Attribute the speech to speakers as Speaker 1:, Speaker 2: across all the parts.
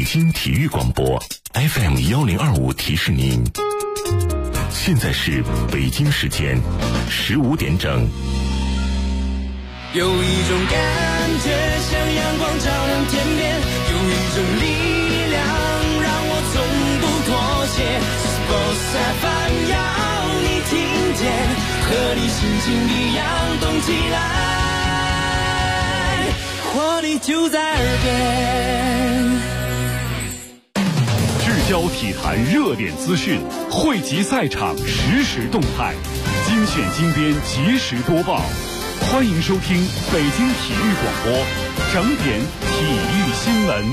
Speaker 1: 北京体育广播 FM1025提示您，现在是北京时间15点整。
Speaker 2: 有一种感觉像阳光照亮天边，有一种力量让我从不妥协。Sports FM 要你听见，和你心情一样动起来，活力就在耳边。
Speaker 3: 聚焦体坛热点资讯，汇集赛场实时动态，精选精编及时播报。欢迎收听北京体育广播整点体育新闻。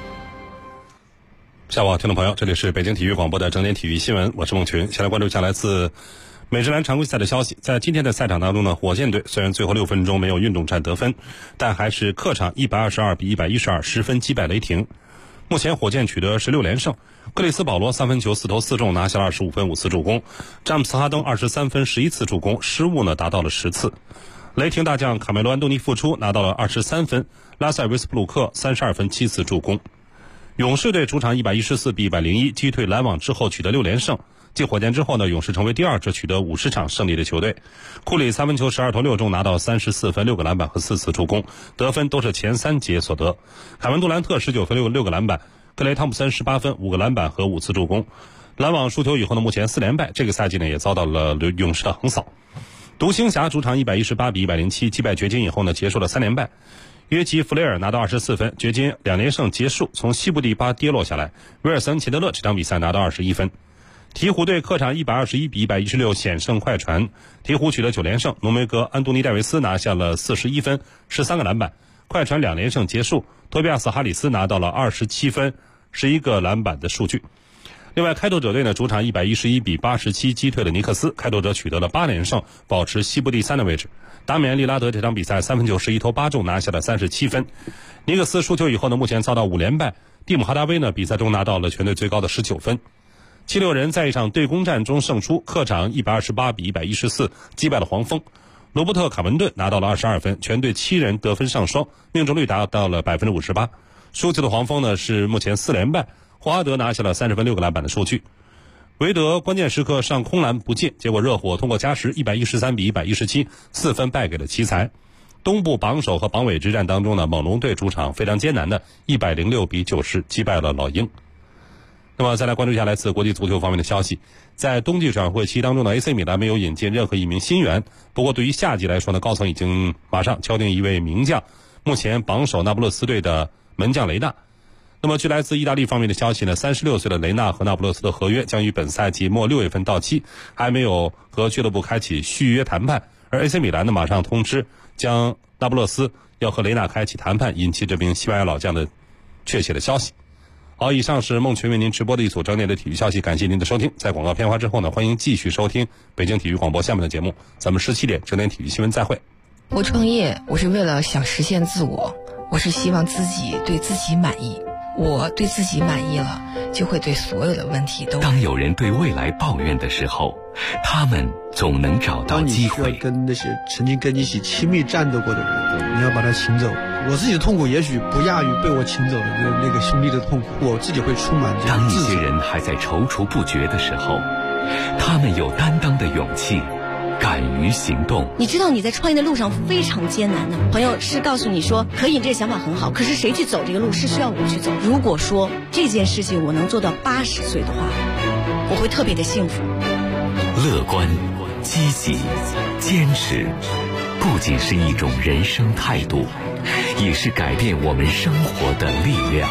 Speaker 4: 下午好，听众朋友，这里是北京体育广播的整点体育新闻，我是孟群。先来关注一下来自美职篮常规赛的消息。在今天的赛场当中呢，火箭队虽然最后6分钟没有运动战得分，但还是客场122比11210分击败雷霆。目前火箭取得16连胜，克里斯保罗3分球4投4中，拿下了25分5次助攻，詹姆斯哈登23分11次助攻，失误呢达到了10次。雷霆大将卡梅罗安东尼复出，拿到了23分，拉塞维斯布鲁克32分7次助攻。勇士队主场114比101击退篮网之后取得6连胜，继火箭之后呢，勇士成为第2支取得50场胜利的球队。库里3分球12投6中，拿到34分6个篮板和4次助攻，得分都是前3节所得。凯文杜兰特19分6个篮板，克雷汤普森18分5个篮板和5次助攻。篮网输球以后呢，目前4连败，这个赛季呢也遭到了勇士的横扫。独行侠主场118比107击败掘金以后呢，结束了3连败。约基弗雷尔拿到24分，掘金2连胜结束，从西部第8跌落下来。威尔森钱德勒这场比赛拿到21分。鹈鹕队客场121比116险胜快船，鹈鹕取得9连胜，浓眉哥安东尼戴维斯拿下了41分13个篮板，快船2连胜结束，托比亚斯哈里斯拿到了27分11个篮板的数据。另外，开拓者队呢主场111比87击退了尼克斯，开拓者取得了8连胜，保持西部第3的位置。达米安利拉德这场比赛3分球11投8中，拿下了37分。尼克斯输球以后呢，目前遭到5连败。蒂姆哈达威呢比赛中拿到了全队最高的19分。76人在一场对攻战中胜出，客场128比114击败了黄蜂。罗伯特卡文顿拿到了22分，全队7人得分上双，命中率达到了 58%。输球的黄蜂呢是目前4连败，霍华德拿下了30分6个篮板的数据。韦德关键时刻上空篮不进，结果热火通过加时113比117 4分败给了奇才。东部榜首和榜尾之战当中呢，猛龙队主场非常艰难的106比90击败了老鹰。那么再来关注一下来自国际足球方面的消息。在冬季转会期当中呢， AC 米兰没有引进任何一名新援，不过对于夏季来说呢，高层已经马上敲定一位名将，目前榜首那不勒斯队的门将雷纳。那么据来自意大利方面的消息呢，36岁的雷纳和那不勒斯的合约将于本赛季末6月份到期，还没有和俱乐部开启续约谈判，而 AC 米兰呢马上通知将那不勒斯要和雷纳开启谈判，引起这名西班牙老将的确切的消息。好，以上是孟群为您直播的一组整点的体育消息，感谢您的收听。在广告片花之后呢，欢迎继续收听北京体育广播下面的节目，咱们17点整点体育新闻再会。
Speaker 5: 我创业，我是为了想实现自我，我是希望自己对自己满意。我对自己满意了，就会对所有的问题都。
Speaker 6: 当有人对未来抱怨的时候，他们总能找到机会。
Speaker 7: 当你需要跟那些曾经跟你一起亲密战斗过的人，你要把他请走。我自己的痛苦也许不亚于被我请走的那个兄弟的痛苦，我自己会充满这种自责。
Speaker 6: 当一些人还在踌躇不决的时候，他们有担当的勇气，敢于行动。
Speaker 8: 你知道你在创业的路上非常艰难的，朋友是告诉你说可以，这个想法很好，可是谁去走这个路是需要我去走。如果说这件事情我能做到80岁的话，我会特别的幸福。
Speaker 6: 乐观、积极、坚持，不仅是一种人生态度，也是改变我们生活的力量。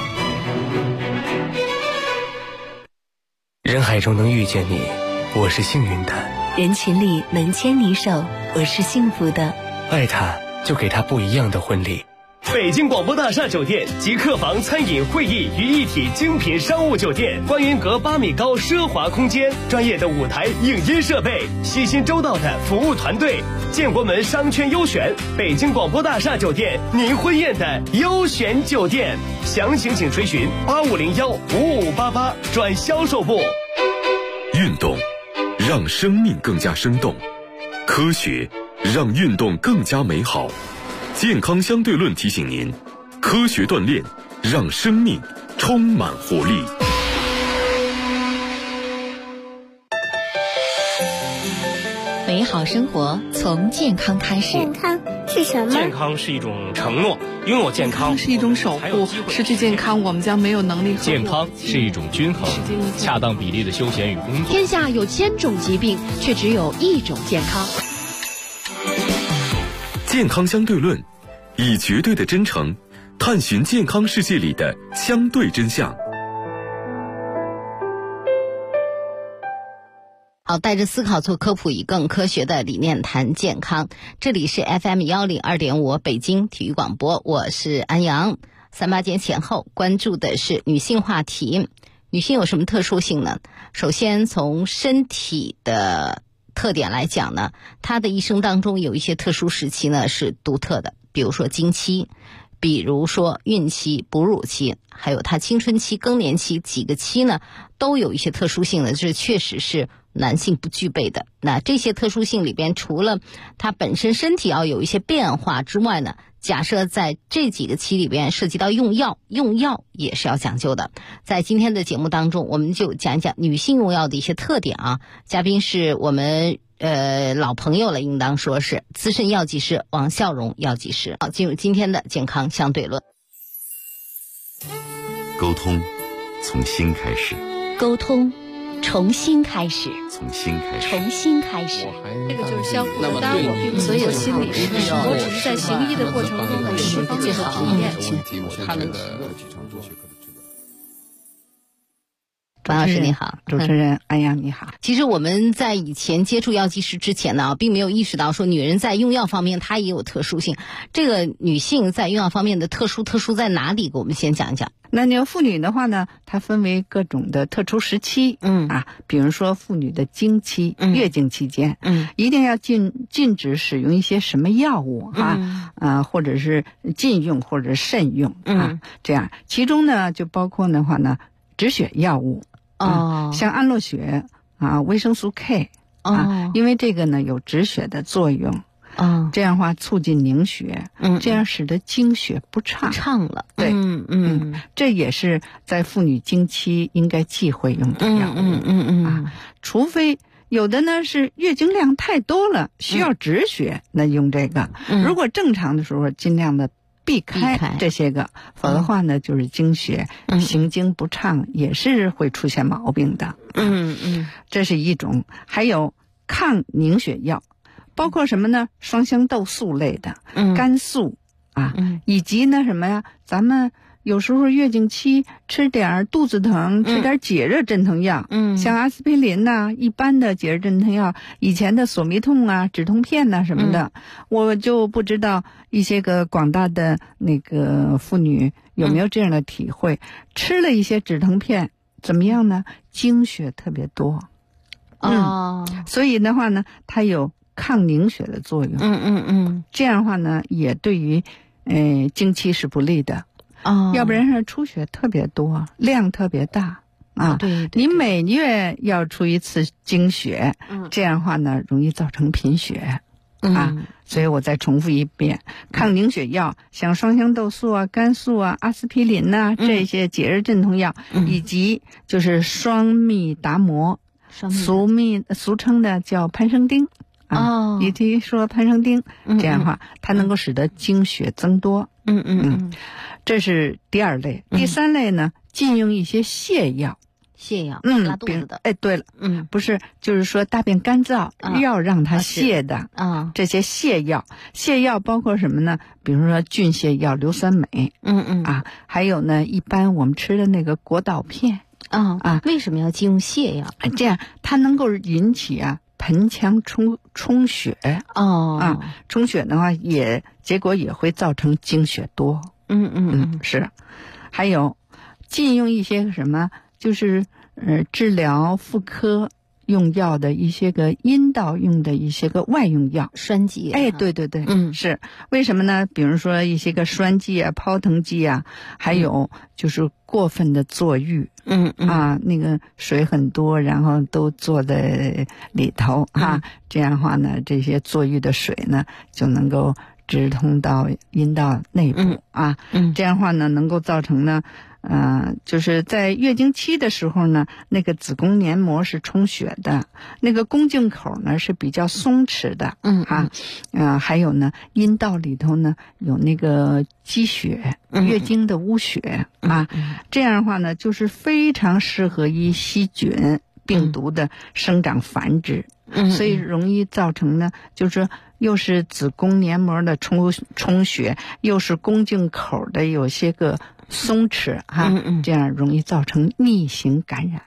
Speaker 9: 人海中能遇见你，我是幸运的。
Speaker 10: 人群里能牵你手，我是幸福的。
Speaker 9: 爱他，就给他不一样的婚礼。
Speaker 11: 北京广播大厦酒店集客房、餐饮、会议于一体精品商务酒店，观云阁8米高奢华空间，专业的舞台影音设备，细心周到的服务团队，建国门商圈优选，北京广播大厦酒店，您婚宴的优选酒店。详情请垂询8501-5588转销售部。
Speaker 1: 运动让生命更加生动，科学让运动更加美好。健康相对论提醒您，科学锻炼让生命充满活力。
Speaker 10: 美好生活从健康开始。
Speaker 12: 健康是什么？
Speaker 9: 健康是一种承诺，拥有健康
Speaker 13: 是一种守护，失去健康我们将没有能力。
Speaker 14: 健康是一种均衡，恰当比例的休闲与工作。
Speaker 15: 天下有1000种疾病，却只有1种健康。
Speaker 1: 健康相对论，以绝对的真诚探寻健康世界里的相对真相。
Speaker 16: 好，带着思考做科普，以更科学的理念谈健康。这里是 FM102.5 北京体育广播，我是安阳。38节前后关注的是女性话题。女性有什么特殊性呢？首先从身体的特点来讲呢，她的一生当中有一些特殊时期呢是独特的，比如说经期，比如说孕期、哺乳期，还有她青春期、更年期，几个期呢都有一些特殊性的，这确实是男性不具备的。那这些特殊性里边，除了他本身身体要有一些变化之外呢，假设在这几个期里边涉及到用药也是要讲究的。在今天的节目当中，我们就讲一讲女性用药的一些特点啊。嘉宾是我们老朋友了，应当说是资深药剂师王孝荣药剂师。好，进入今天的健康相对论。
Speaker 6: 沟通从心开始，
Speaker 10: 沟通重新开始，
Speaker 6: 从心开始，
Speaker 10: 重新开始。
Speaker 15: 这个就是相互的，当然我并不是做心理师，我只是在行医的过程中的释放这个体验。
Speaker 13: 他们的
Speaker 16: 王老师你好。
Speaker 13: 主持人安阳你好。
Speaker 16: 其实我们在以前接触药剂师之前呢，并没有意识到说女人在用药方面她也有特殊性。这个女性在用药方面的特殊在哪里？给我们先讲一讲。
Speaker 13: 那你要妇女的话呢，它分为各种的特殊时期，比如说妇女的经期、月经期间，一定要禁止使用一些什么药物或者是禁用或者慎用这样。其中呢，就包括的话呢，止血药物像安洛血维生素 K 因为这个呢有止血的作用。这样的话促进凝血，这样使得经血不畅了。对，这也是在妇女经期应该忌讳用的药物。除非有的呢是月经量太多了，需要止血，那用这个。如果正常的时候，尽量的避开这些个，否则的话呢，就是经血行经不畅，也是会出现毛病的。这是一种。还有抗凝血药。包括什么呢？双香豆素类的，甘素以及呢什么呀？咱们有时候月经期吃点肚子疼，吃点解热镇疼药，像阿司匹林一般的解热镇疼药，以前的索密痛止痛片什么的，我就不知道一些个广大的那个妇女有没有这样的体会，吃了一些止疼片怎么样呢？经血特别多，所以的话呢，它有抗凝血的作用。这样的话呢，也对于经期是不利的。要不然是出血特别多，量特别大
Speaker 16: 对，
Speaker 13: 你每月要出一次经血，这样的话呢，容易造成贫血所以我再重复一遍，抗凝血药像双香豆素甘素阿司匹林这些解热镇痛药，以及就是双密达摩，俗称的叫潘生丁。以及说潘生丁，这样的话它能够使得经血增多。这是第二类。第三类呢，禁用一些泻药。
Speaker 16: 拉肚子的。
Speaker 13: 对了，不是，就是说大便干燥，要让它泻的这些泻药。泻药包括什么呢？比如说菌泻药硫酸镁，还有呢，一般我们吃的那个果导片。
Speaker 16: 为什么要禁用泻药？
Speaker 13: 这样它能够引起盆腔充血充血的话结果也会造成经血多。是。还有禁用一些什么，就是治疗妇科用药的一些个阴道用的一些个外用药，
Speaker 16: 栓剂。
Speaker 13: 对，是为什么呢？比如说一些个栓剂泡腾剂还有就是过分的坐浴，那个水很多，然后都坐在里头这样的话呢，这些坐浴的水呢就能够直通到阴道内部啊。这样的话呢，能够造成呢，就是在月经期的时候呢，那个子宫黏膜是充血的，那个宫颈口呢是比较松弛的，还有呢，阴道里头呢有那个积血，月经的污血啊，这样的话呢，就是非常适合于细菌、病毒的生长繁殖，所以容易造成呢，就是又是子宫黏膜的充血，又是宫颈口的有些个松弛这样容易造成逆行感染。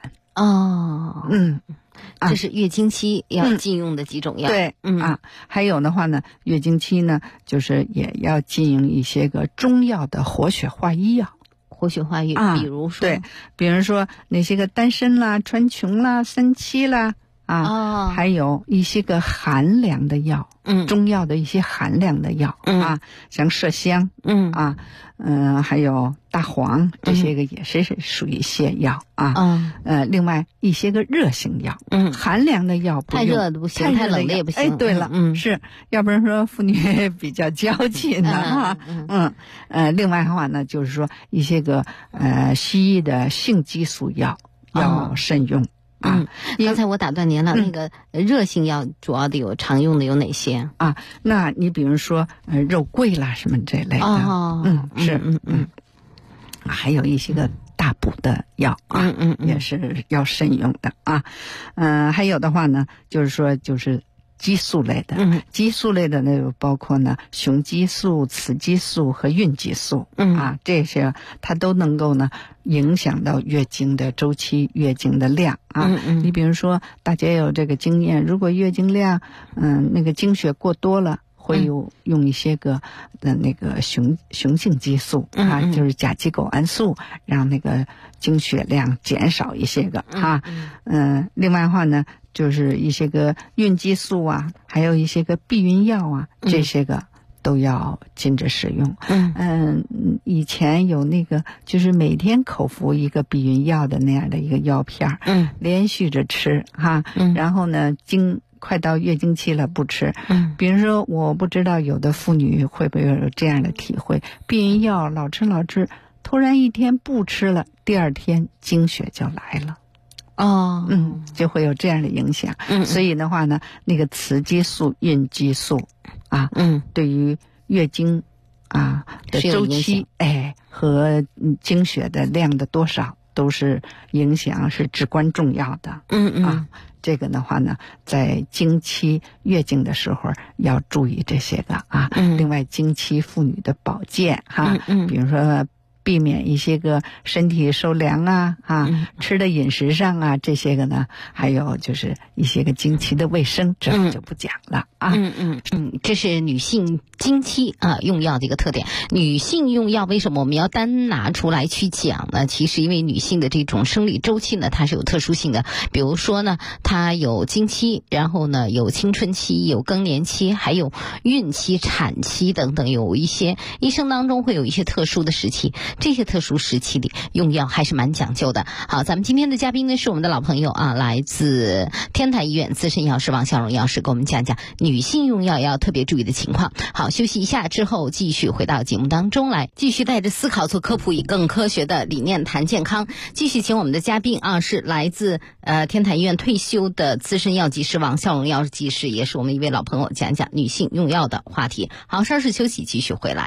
Speaker 16: 这是月经期要禁用的几种药。
Speaker 13: 对，还有的话呢，月经期呢，就是也要禁用一些个中药的活血化瘀药。
Speaker 16: 活血化瘀，比如说，
Speaker 13: 对，比如说那些个丹参啦、川穹啦、三七啦。还有一些个寒凉的药，中药的一些寒凉的药像麝香，还有大黄，这些个也是属于泻药另外一些个热性药，寒凉的药不用，
Speaker 16: 太热的不行，太冷的也不行。
Speaker 13: 对了，是要不然说妇女比较娇气呢另外的话呢，就是说一些个西医的性激素药要慎用。
Speaker 16: 刚才我打断您了，那个热性药主要的常用的有哪些
Speaker 13: 那你比如说肉桂啦什么这类的，还有一些个大补的药也是要慎用的还有的话呢，就是说激素类的，激素类的呢包括呢雄激素、雌激素和孕激素这些它都能够呢影响到月经的周期、月经的量你比如说大家有这个经验，如果月经量那个经血过多了，会用一些个那个雄性激素就是甲基睾胺素，让那个经血量减少一些个另外的话呢，就是一些个孕激素还有一些个避孕药这些个都要禁止使用。以前有那个就是每天口服一个避孕药的那样的一个药片连续着吃然后呢快到月经期了不吃。比如说我不知道有的妇女会不会有这样的体会，避孕药老吃，突然一天不吃了，第二天经血就来了。就会有这样的影响。所以的话呢，那个雌激素、孕激素对于月经的周期和经血的量的多少都是影响，是至关重要的。这个的话呢，在经期月经的时候要注意这些个另外经期妇女的保健比如说避免一些个身体受凉吃的饮食上这些个呢，还有就是一些个经期的卫生，这就不讲了
Speaker 16: 这是女性经期用药的一个特点。女性用药为什么我们要单拿出来去讲呢？其实因为女性的这种生理周期呢，它是有特殊性的。比如说呢，它有经期，然后呢有青春期，有更年期，还有孕期、产期等等，有一些一生当中会有一些特殊的时期。这些特殊时期里用药还是蛮讲究的。好，咱们今天的嘉宾呢是我们的老朋友来自天台医院资深药师王孝荣药师，给我们讲讲女性用药要特别注意的情况。好，休息一下之后继续回到节目当中来，继续带着思考做科普，以更科学的理念谈健康。继续请我们的嘉宾是来自天台医院退休的资深药剂师王孝荣药剂师，也是我们一位老朋友，讲讲女性用药的话题。好，稍事休息，继续回来。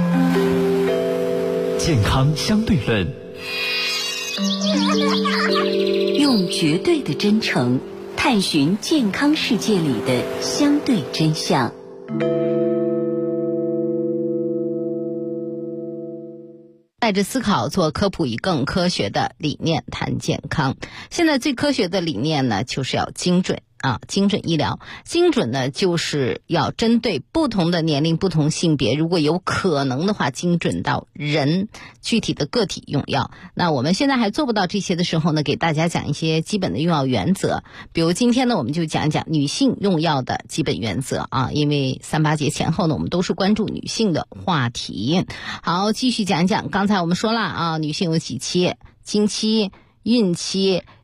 Speaker 6: 健康相对论，
Speaker 12: 用绝对的真诚探寻健康世界里的相对真相。
Speaker 16: 带着思考做科普，以更科学的理念谈健康。现在最科学的理念呢，就是要精准精准医疗。精准呢，就是要针对不同的年龄、不同性别，如果有可能的话，精准到人具体的个体用药。那我们现在还做不到这些的时候呢，给大家讲一些基本的用药原则。比如今天呢，我们就讲讲女性用药的基本原则因为3·8节前后呢，我们都是关注女性的话题。好，继续讲讲。刚才我们说了女性有几期：经期、孕期、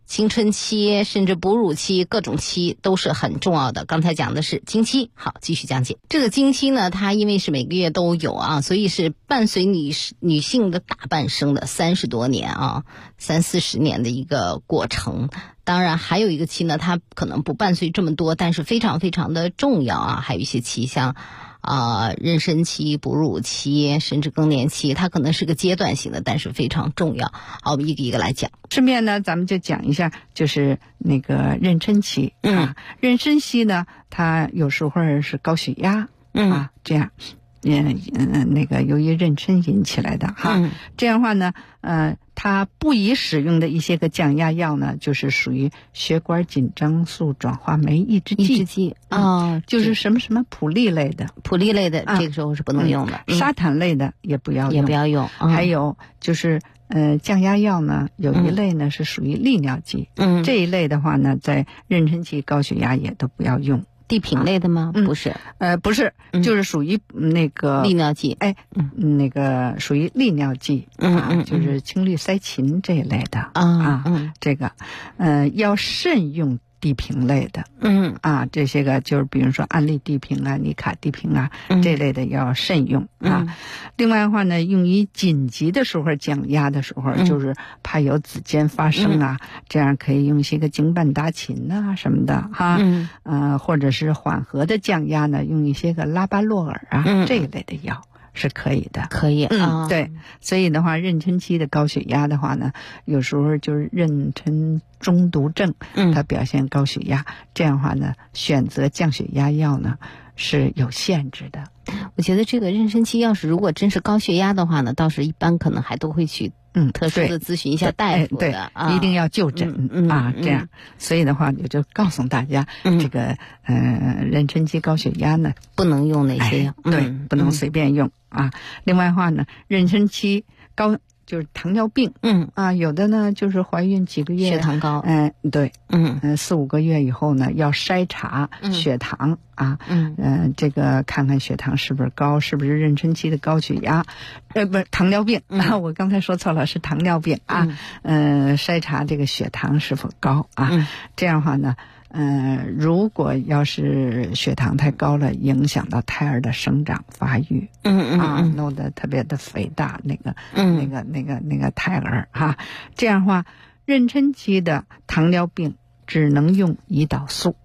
Speaker 16: 青春期甚至哺乳期各种期都是很重要的。刚才讲的是经期，好，继续讲解。这个经期呢，它因为是每个月都有啊，所以是伴随女性的大半生的30多年啊，30-40年的一个过程。当然还有一个期呢，它可能不伴随这么多，但是非常非常的重要啊。还有一些期像妊娠期、哺乳期甚至更年期，它可能是个阶段性的，但是非常重要。好，我们一个一个来讲。
Speaker 13: 顺便呢，咱们就讲一下，就是那个妊娠期啊。妊娠期呢，它有时候是高血压啊，这样。那个由于妊娠引起来的哈，这样的话呢，它不宜使用的一些个降压药呢，就是属于血管紧张素转化酶抑制剂啊，就是什么普利类的，这个时候是不能用的，沙坦类的也不要用，还有就是降压药呢，有一类呢是属于利尿剂，这一类的话呢，在妊娠期高血压也都不要用。
Speaker 16: 地平类的吗？不是，
Speaker 13: 不是，就是属于那个
Speaker 16: 利尿剂，
Speaker 13: 那个属于利尿剂，就是氢氯噻嗪这一类的这个，要慎用地平类的，这些个就是比如说安利地平啊、尼卡地平啊这类的要慎用啊。另外的话呢，用于紧急的时候降压的时候，就是怕有子痫发生啊，这样可以用一些个京半达嗪啊什么的哈，或者是缓和的降压呢，用一些个拉巴洛尔啊这一类的药。是可以的，
Speaker 16: 可以
Speaker 13: 对，所以的话，妊娠期的高血压的话呢，有时候就是妊娠中毒症，它表现高血压，这样的话呢，选择降血压药呢是有限制的。
Speaker 16: 我觉得这个妊娠期要是如果真是高血压的话呢，倒是一般可能还都会去特殊的咨询一下大夫的，
Speaker 13: 一定要就诊这样。所以的话，我就告诉大家，这个妊娠期高血压呢，
Speaker 16: 不能用哪些药，
Speaker 13: 对，不能随便用啊。另外的话呢，妊娠期高就是糖尿病，有的呢就是怀孕几个月
Speaker 16: 血糖高，
Speaker 13: 对，4-5个月以后呢要筛查血糖啊，这个看看血糖是不是高，是不是妊娠期的高血压，不是糖尿病我刚才说错了，是糖尿病啊，筛查这个血糖是否高啊，这样的话呢。如果要是血糖太高了，影响到胎儿的生长发育，弄得特别的肥大，那个胎儿哈，这样的话，妊娠期的糖尿病只能用胰岛素，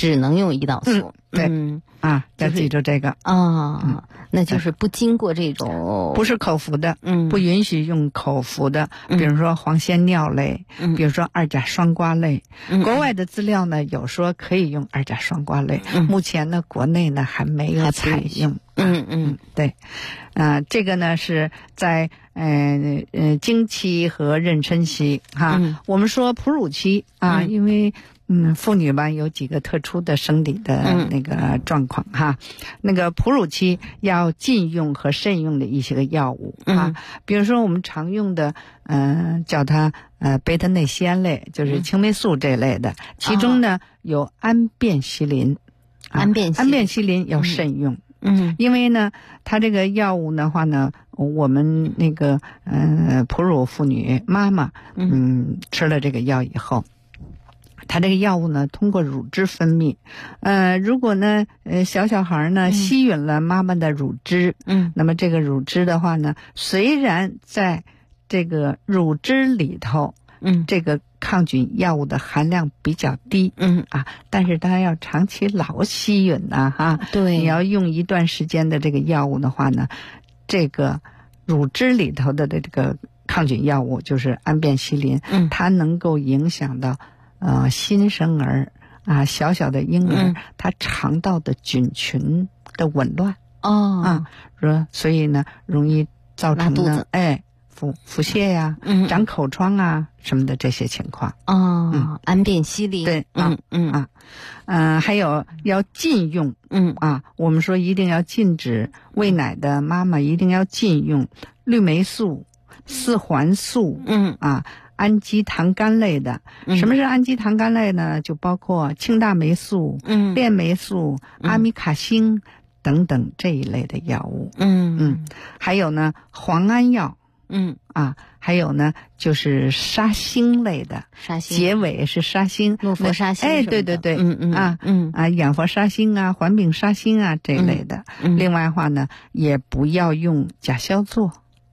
Speaker 13: 对，要记住这个
Speaker 16: 那就是不经过这种，
Speaker 13: 不是口服的，不允许用口服的，比如说黄仙尿类，比如说二甲双胍类，国外的资料呢有说可以用二甲双胍类，目前呢国内呢还没有采用，对，这个呢是在经期和妊娠期哈，我们说哺乳期啊，因为妇女吧有几个特殊的生理的那个状况哈，那个哺乳期要禁用和慎用的一些个药物比如说我们常用的叫它贝塔内酰类，就是青霉素这类的，其中呢有氨卞西林，
Speaker 16: 氨
Speaker 13: 卞西林要慎用。因为呢，它这个药物的话呢，我们那个哺乳妇女妈妈，吃了这个药以后，它这个药物呢，通过乳汁分泌，如果呢，小孩呢吸吮了妈妈的乳汁，那么这个乳汁的话呢，虽然在这个乳汁里头，这个抗菌药物的含量比较低，但是它要长期老吸吮呐，
Speaker 16: 对，
Speaker 13: 你要用一段时间的这个药物的话呢，这个乳汁里头的这个抗菌药物就是氨卞西林，它能够影响到新生儿小小的婴儿，他肠道的菌群的紊乱所以呢，容易造成呢腹泻呀，长口疮啊什么的这些情况。
Speaker 16: 氨卞西林，
Speaker 13: 对，还有要禁用，我们说一定要禁止喂奶的妈妈一定要禁用氯霉素、四环素，氨基糖苷类的。什么是氨基糖苷类呢？就包括庆大霉素、链霉素、阿米卡星等等这一类的药物。还有呢，磺胺药还有呢就是沙星类的，
Speaker 16: 沙星
Speaker 13: 结尾是沙星，
Speaker 16: 诺佛沙星，
Speaker 13: 对，氧佛沙星啊，环丙沙星啊这类的。另外的话呢，也不要用甲硝唑。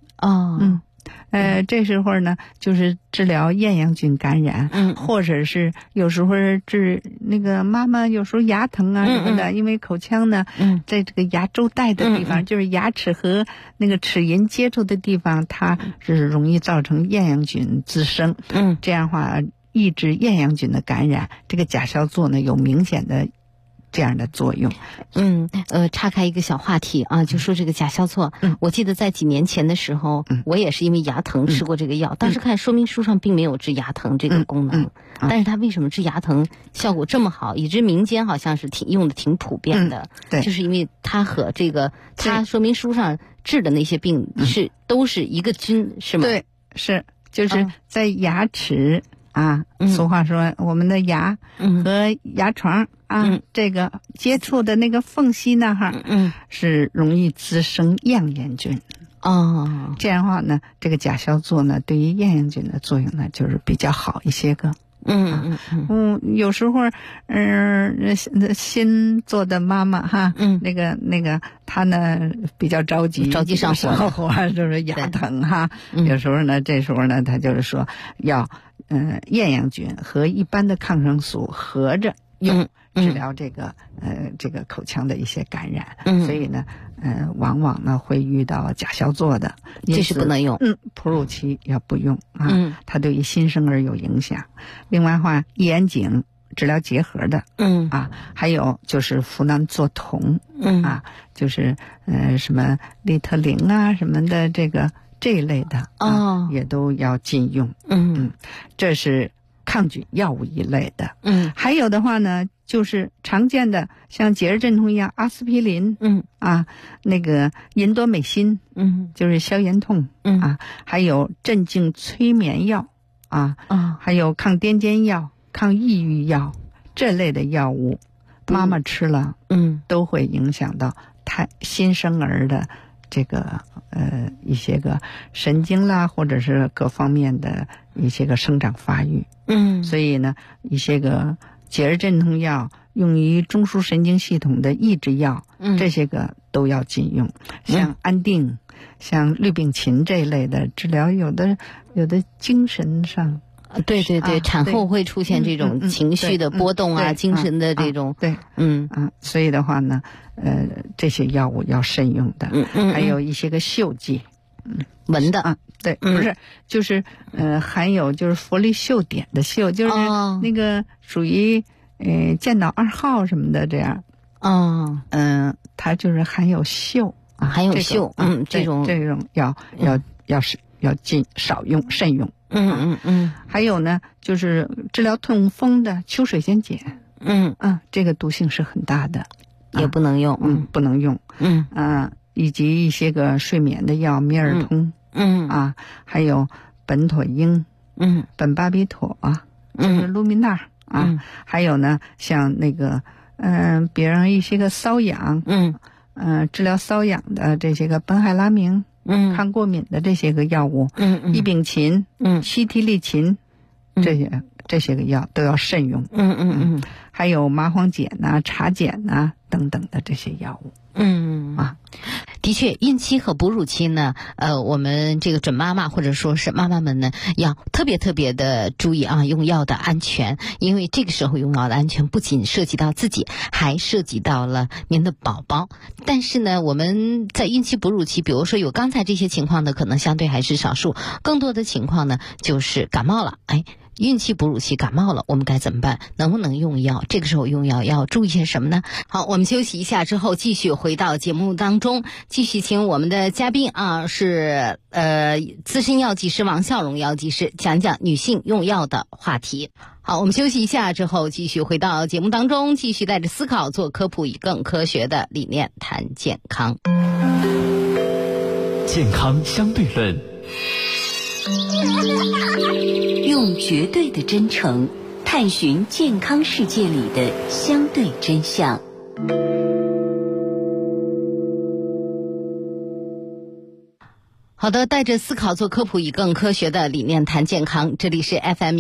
Speaker 13: 这时候呢，就是治疗厌氧菌感染，或者是有时候治那个妈妈有时候牙疼啊什么的，因为口腔呢，在这个牙周带的地方，就是牙齿和那个齿龈接触的地方，它是容易造成厌氧菌滋生。这样的话抑制厌氧菌的感染，这个甲硝唑呢有明显的这样的作用。
Speaker 16: 岔开一个小话题啊，就说这个甲硝唑，我记得在几年前的时候，我也是因为牙疼吃过这个药，当时看说明书上并没有治牙疼这个功能，但是它为什么治牙疼效果这么好，以致民间好像是用的挺普遍的，
Speaker 13: 对，
Speaker 16: 就是因为它和这个它说明书上治的那些病都是一个菌，是吗？
Speaker 13: 对，是，就是在牙齿俗话说我们的牙和牙床这个接触的那个缝隙那哈，是容易滋生样炎菌。这样的话呢，这个甲硝唑呢，对于样炎菌的作用呢，就是比较好一些个。有时候新做的妈妈哈，那个她呢比较着急上火，就是牙疼哈。有时候呢，这时候呢，她就是说要厌氧菌和一般的抗生素合着用，治疗这个口腔的一些感染。所以呢，往往呢会遇到甲硝唑的，
Speaker 16: 这是不能用。
Speaker 13: 哺乳期要不用它对于新生儿有影响。另外的话，一眼井治疗结核的，还有就是呋喃唑酮，就是什么利特灵啊什么的这一类的也都要禁用。这是抗菌药物一类的。还有的话呢，就是常见的像解热镇痛药阿司匹林，那个银多美辛，就是消炎痛，还有镇静催眠药还有抗癫痫药、抗抑郁药这类的药物，妈妈吃了都会影响到新生儿的这个一些个神经啦，或者是各方面的一些个生长发育。所以呢，一些个解热镇痛药、用于中枢神经系统的抑制药，这些个都要禁用。像安定、像氯丙嗪这一类的治疗，有的精神上。
Speaker 16: 对，产后会出现这种情绪的波动精神的这种。
Speaker 13: 所以的话呢，这些药物要慎用的。还有一些个嗅剂，
Speaker 16: 闻的
Speaker 13: 对，不是，就是含有就是氟利溴碘的溴，就是那个属于健脑2号什么的这样。它就是含有溴，
Speaker 16: 含有溴，这种
Speaker 13: 要少用，慎用。还有呢，就是治疗痛风的秋水仙碱，这个毒性是很大的，
Speaker 16: 也不能用，
Speaker 13: 不能用。以及一些个睡眠的药，米尔通，还有苯妥英，苯巴比妥就是卢米纳还有呢，像那个比如一些个瘙痒，治疗瘙痒的这些个苯海拉明，抗过敏的这些个药物，异丙嗪，西替利嗪，这些个药都要慎用。还有麻黄碱茶碱等等的这些药物。
Speaker 16: 的确，孕期和哺乳期呢，我们这个准妈妈或者说是妈妈们呢，要特别的注意用药的安全，因为这个时候用药的安全不仅涉及到自己，还涉及到了您的宝宝。但是呢，我们在孕期、哺乳期，比如说有刚才这些情况的，可能相对还是少数，更多的情况呢，就是感冒了，孕期、哺乳期感冒了，我们该怎么办？能不能用药？这个时候用药要注意些什么呢？好，我们休息一下之后，继续回到节目当中，继续请我们的嘉宾是资深药剂师王孝荣药剂师讲讲女性用药的话题。好，我们休息一下之后，继续回到节目当中，继续带着思考做科普，以更科学的理念谈健康。
Speaker 6: 健康相对论。
Speaker 12: 用绝对的真诚探寻健康世界里的相对真相。
Speaker 16: 好的，带着思考做科普，以更科学的理念谈健康。这里是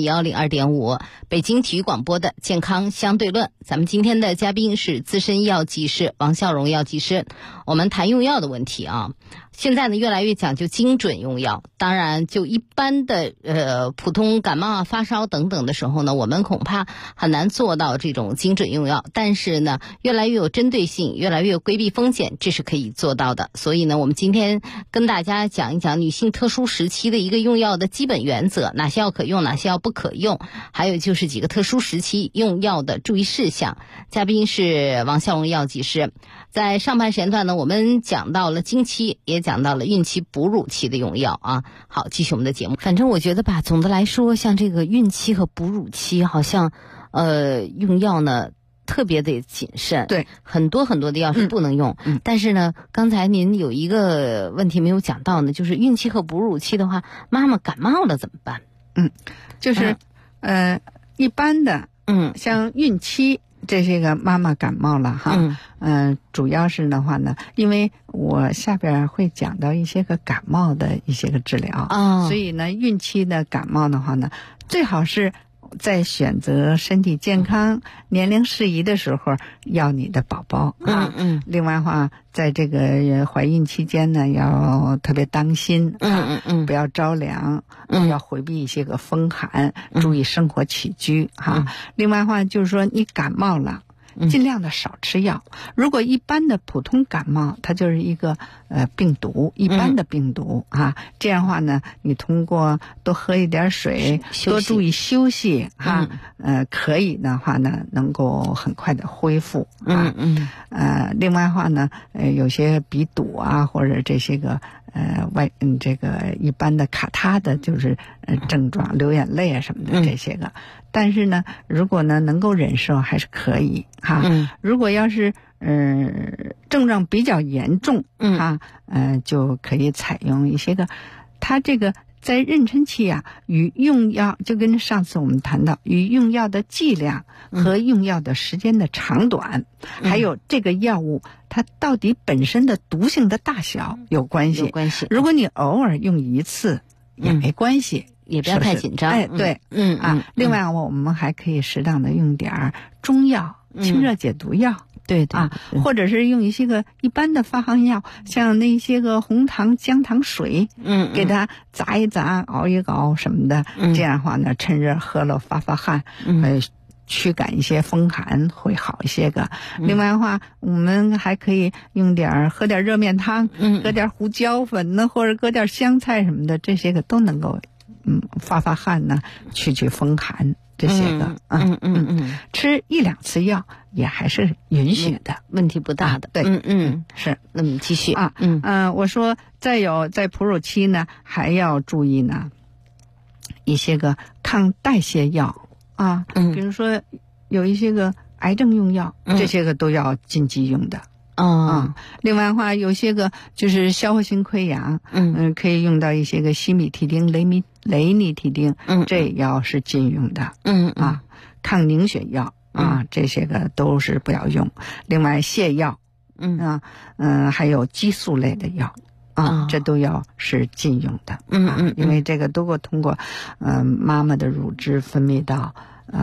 Speaker 16: FM102.5 北京体育广播的健康相对论。咱们今天的嘉宾是资深医药技师王孝荣药剂师。我们谈用药的问题啊，现在呢越来越讲究精准用药。当然，就一般的普通感冒啊、发烧等等的时候呢，我们恐怕很难做到这种精准用药。但是呢，越来越有针对性，越来越规避风险，这是可以做到的。所以呢，我们今天跟大家讲一讲女性特殊时期的一个用药的基本原则，哪些药可用，哪些药不可用，还有就是几个特殊时期用药的注意事项。嘉宾是王孝荣药剂师。在上半时间段呢，我们讲到了经期，也讲到了孕期、哺乳期的用药啊。好，继续我们的节目。反正我觉得吧，总的来说，像这个孕期和哺乳期，好像用药呢特别的谨慎，
Speaker 13: 对，
Speaker 16: 很多的药是不能用。但是呢，刚才您有一个问题没有讲到呢，就是孕期和哺乳期的话，妈妈感冒了怎么办？
Speaker 13: 就是一般的，像孕期这些个妈妈感冒了哈，主要是的话呢，因为我下边会讲到一些个感冒的一些个治疗，所以呢，孕期的感冒的话呢，最好是在选择身体健康、年龄适宜的时候要你的宝宝啊。另外的话，在这个怀孕期间呢，要特别当心不要着凉，要回避一些个风寒，注意生活起居哈。另外的话，就是说你感冒了，尽量的少吃药。如果一般的普通感冒，它就是一个病毒，一般的病毒啊，这样的话呢，你通过多喝一点水，多注意休息哈，可以的话呢，能够很快的恢复啊。另外的话呢，有些鼻堵啊，或者这些个这个一般的卡他的就是症状，流眼泪啊什么的这些个。但是呢，如果呢能够忍受还是可以哈。如果要是症状比较严重就可以采用一些个，它这个在妊娠期啊，与用药就跟上次我们谈到与用药的剂量和用药的时间的长短，还有这个药物它到底本身的毒性的大小有关系。如果你偶尔用一次也没关系，
Speaker 16: 也不要太紧张。
Speaker 13: 对，另外我们还可以适当的用点中药、清热解毒药。对或者是用一些个一般的发汗药，像那些个红糖、姜糖水，给它砸一砸、熬一熬什么的，这样的话呢，趁热喝了发汗，驱赶一些风寒会好一些个。另外的话，我们还可以喝点热面汤，搁点胡椒粉呢，或者搁点香菜什么的，这些个都能够发汗呢，驱风寒。这些个吃1-2次药也还是允许的，
Speaker 16: 问题不大的。
Speaker 13: 对，是。
Speaker 16: 那么继续
Speaker 13: 我说再有在哺乳期呢，还要注意呢一些个抗代谢药啊，比如说有一些个癌症用药，这些个都要禁忌用的。另外的话，有些个就是消化性溃疡，可以用到一些个西米替丁、雷尼替丁，这也要是禁用的。抗凝血药这些个都是不要用。另外泻药，还有激素类的药这都要是禁用的。因为这个都会通过妈妈的乳汁分泌到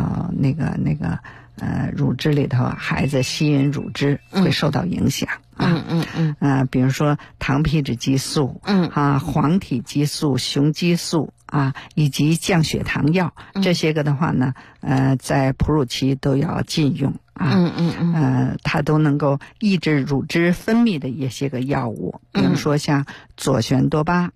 Speaker 13: 乳汁里头，孩子吸吮乳汁会受到影响比如说糖皮质激素黄体激素、雄激素以及降血糖药，这些个的话呢在哺乳期都要禁用它都能够抑制乳汁分泌的一些个药物，比如说像左旋多巴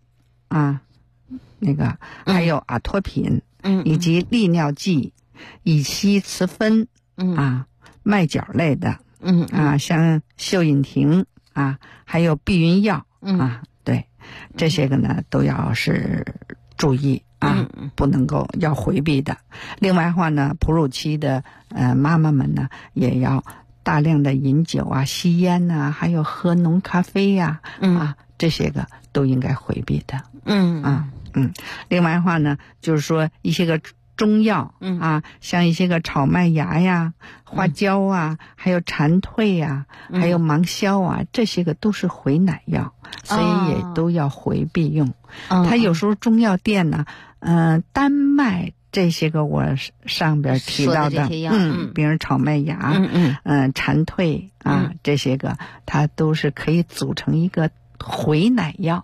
Speaker 13: 还有阿托品以及利尿剂、乙烯雌酚麦角类的像溴隐婷还有避孕药对，这些个呢都要是注意不能够要回避的。另外的话呢，哺乳期的妈妈们呢也要大量的饮酒吸烟还有喝浓咖啡这些个都应该回避的。另外的话呢，就是说一些个中药像一些个炒麦芽呀、花椒啊，还有蝉蜕呀，还有芒硝啊，这些个都是回奶药，所以也都要回避用。它有时候中药店呢，丹麦这些个我上边提到的，比如炒麦芽，蝉蜕啊，这些个它都是可以组成一个回奶药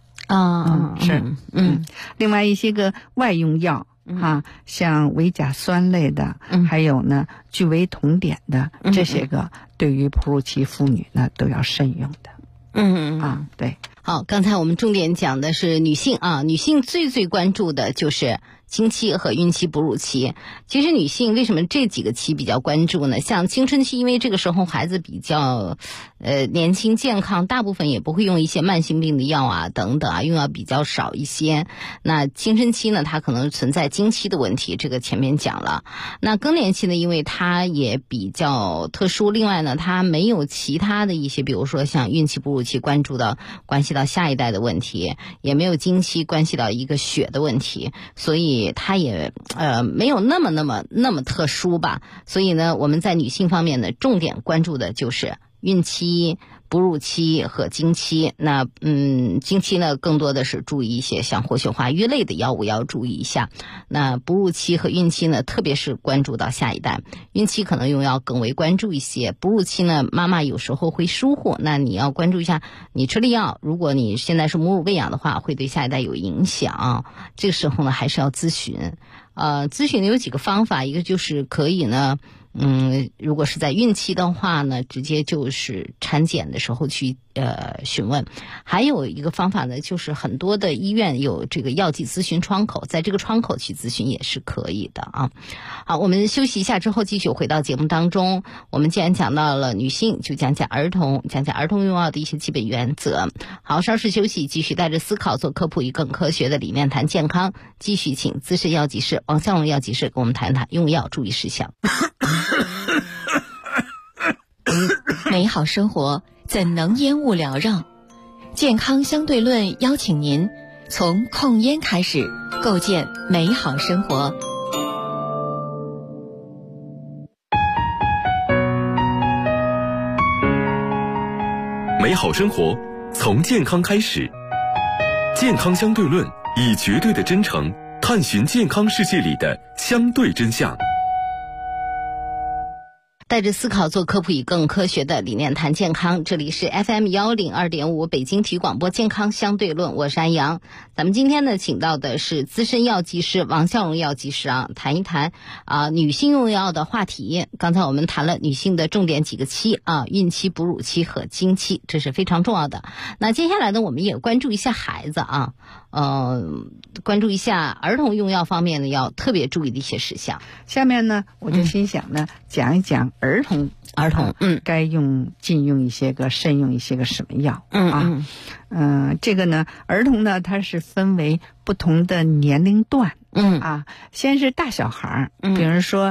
Speaker 13: 另外一些个外用药像维甲酸类的，还有呢聚维酮碘的，这些个对于哺乳期妇女呢都要慎用的。对。
Speaker 16: 好，刚才我们重点讲的是女性女性最关注的就是经期和孕期、哺乳期。其实女性为什么这几个期比较关注呢？像青春期，因为这个时候孩子比较年轻健康，大部分也不会用一些慢性病的药啊等等用药比较少一些。那青春期呢，它可能存在经期的问题，这个前面讲了。那更年期呢，因为它也比较特殊，另外呢它没有其他的一些，比如说像孕期、哺乳期关系到下一代的问题，也没有经期关系到一个血的问题，所以它也没有那么特殊吧。所以呢，我们在女性方面呢，重点关注的就是孕期、哺乳期和经期。那经期呢更多的是注意一些像活血化瘀类的药物要注意一下。那哺乳期和孕期呢，特别是关注到下一代。孕期可能用药更为关注一些，哺乳期呢妈妈有时候会疏忽，那你要关注一下你吃的药，如果你现在是母乳喂养的话，会对下一代有影响。这个时候呢还是要咨询。咨询有几个方法，一个就是可以呢如果是在孕期的话呢，直接就是产检的时候去询问。还有一个方法呢，就是很多的医院有这个药剂咨询窗口，在这个窗口去咨询也是可以的好，我们休息一下之后继续回到节目当中。我们既然讲到了女性，就讲讲儿童，讲讲儿童用药的一些基本原则。好，稍事休息，继续带着思考做科普与更科学的理念谈健康。继续请资深药剂师王向荣药剂师跟我们谈谈用药注意事项。
Speaker 10: 美好生活怎能烟雾缭绕？健康相对论邀请您从控烟开始，构建美好生活。
Speaker 1: 美好生活从健康开始，健康相对论以绝对的真诚探寻健康世界里的相对真相。
Speaker 16: 带着思考做科普与更科学的理念谈健康，这里是 FM102.5 北京体育广播健康相对论，我是安阳。咱们今天呢请到的是资深药剂师王向荣药剂师谈一谈女性用药的话题。刚才我们谈了女性的重点几个期孕期、哺乳期和经期，这是非常重要的。那接下来呢，我们也关注一下孩子关注一下儿童用药方面呢要特别注意的一些事项。
Speaker 13: 下面呢，我就心想呢讲一讲儿童该禁用一些个慎用一些个什么药这个呢，儿童呢它是分为不同的年龄段先是大小孩比如说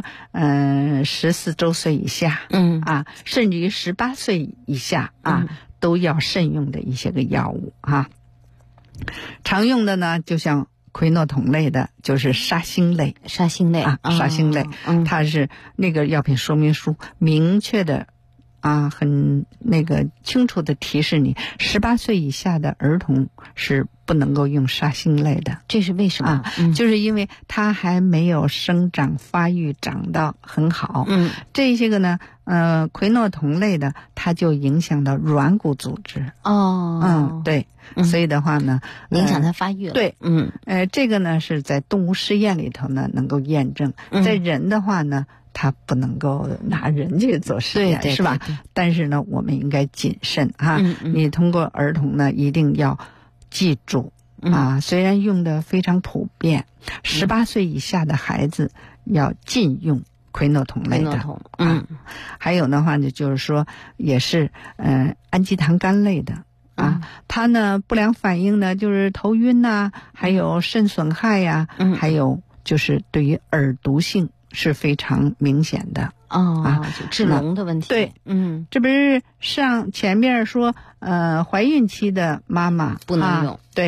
Speaker 13: 14周岁以下甚至于18岁以下都要慎用的一些个药物常用的呢就像喹诺酮类的，就是沙星类，它是那个药品说明书明确的很那个清楚的提示你，18岁以下的儿童是不能够用沙星类的。
Speaker 16: 这是为什么？
Speaker 13: 就是因为它还没有生长发育长到很好。这些个呢，喹诺酮类的，它就影响到软骨组织。对。所以的话呢，
Speaker 16: 影响它发育了。
Speaker 13: 对，这个呢是在动物试验里头呢能够验证，在人的话呢，它不能够拿人去做实验，是吧？但是呢，我们应该谨慎你通过儿童呢，一定要记住虽然用的非常普遍，18岁以下的孩子要禁用喹诺酮类的。还有的话呢，就是说也是氨基糖苷类的。它呢不良反应呢就是头晕还有肾损害还有就是对于耳毒性是非常明显的
Speaker 16: 就致聋的问题。
Speaker 13: 对，这不是上前面说怀孕期的妈妈
Speaker 16: 不能用，
Speaker 13: 对，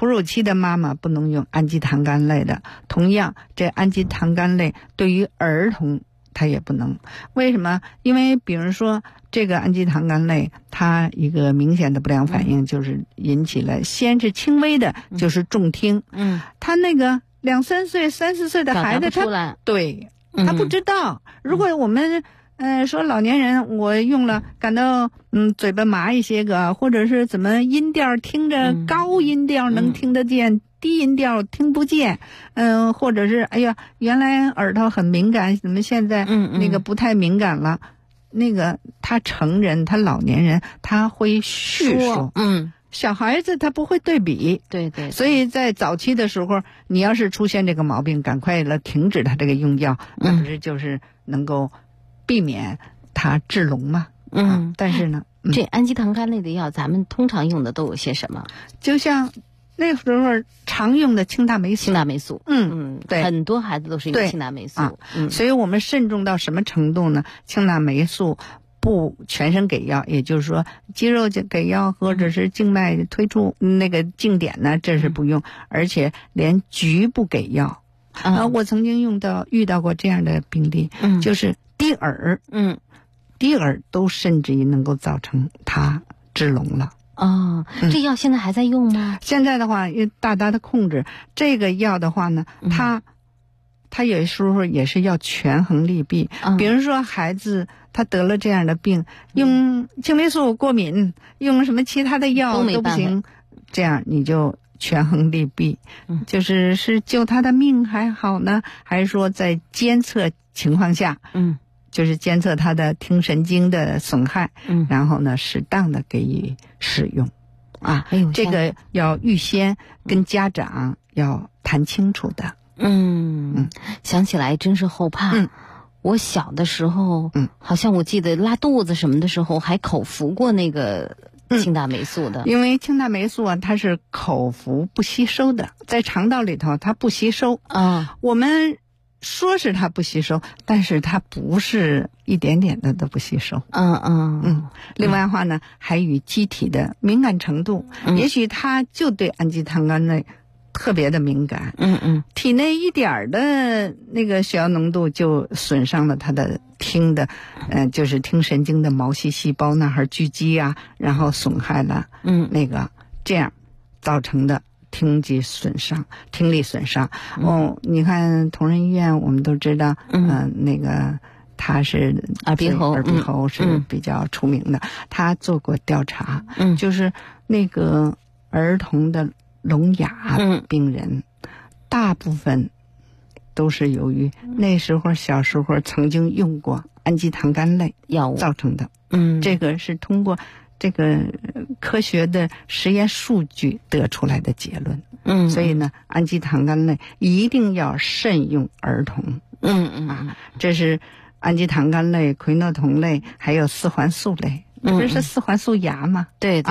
Speaker 13: 哺乳期的妈妈不能用氨基糖苷类的，同样这氨基糖苷类对于儿童它也不能。为什么？因为比如说这个氨基糖苷类，它一个明显的不良反应就是引起了先是轻微的，就是重听。他那个2、3岁、3、4岁的孩子，他对他不知道。如果我们说老年人我用了感到嘴巴麻一些个，或者是怎么音调听着高音调能听得见，低音调听不见，或者是哎呀原来耳朵很敏感，怎么现在那个不太敏感了？那个他成人他老年人他会叙述，小孩子他不会对比，
Speaker 16: 对，
Speaker 13: 所以在早期的时候，你要是出现这个毛病，赶快了停止他这个用药，那不是就是能够避免他致聋吗？但是呢，
Speaker 16: 这氨基糖苷类的药，咱们通常用的都有些什么？
Speaker 13: 就像那时候常用的青大霉素，对，
Speaker 16: 很多孩子都是用青大霉素，
Speaker 13: 所以我们慎重到什么程度呢？青大霉素不全身给药，也就是说肌肉给药或者是静脉推出那个静点呢，这是不用，而且连局部给药。我曾经遇到过这样的病例，就是低耳，低耳都甚至于能够造成他致聋了。
Speaker 16: 这药现在还在用吗？
Speaker 13: 现在的话，大大的控制这个药的话呢，他有时候也是要权衡利弊。比如说孩子他得了这样的病，用青霉素过敏，用什么其他的药都不行，这样你就权衡利弊，就是救他的命还好呢，还是说在监测情况下，就是监测他的听神经的损害，然后呢适当的给予使用这个要预先跟家长要谈清楚的。
Speaker 16: 想起来真是后怕。我小的时候，好像我记得拉肚子什么的时候还口服过那个青大霉素的。
Speaker 13: 因为青大霉素它是口服不吸收的，在肠道里头它不吸收。我们说是它不吸收，但是它不是一点点的都不吸收。另外的话呢，还与机体的敏感程度，也许它就对氨基糖苷类特别的敏感，体内一点的那个血药浓度就损伤了他的听的，就是听神经的毛细细胞那儿聚集然后损害了，那个这样造成的听力损伤。你看同仁医院我们都知道，那个他是耳鼻喉是比较出名的，他做过调查，就是那个儿童的聋哑病人，大部分都是由于那时候小时候曾经用过氨基糖苷类
Speaker 16: 药物
Speaker 13: 造成的。这个是通过这个科学的实验数据得出来的结论。所以呢，氨基糖苷类一定要慎用儿童。这是氨基糖苷类、喹诺酮类，还有四环素类。这是四环素牙吗？
Speaker 16: 对，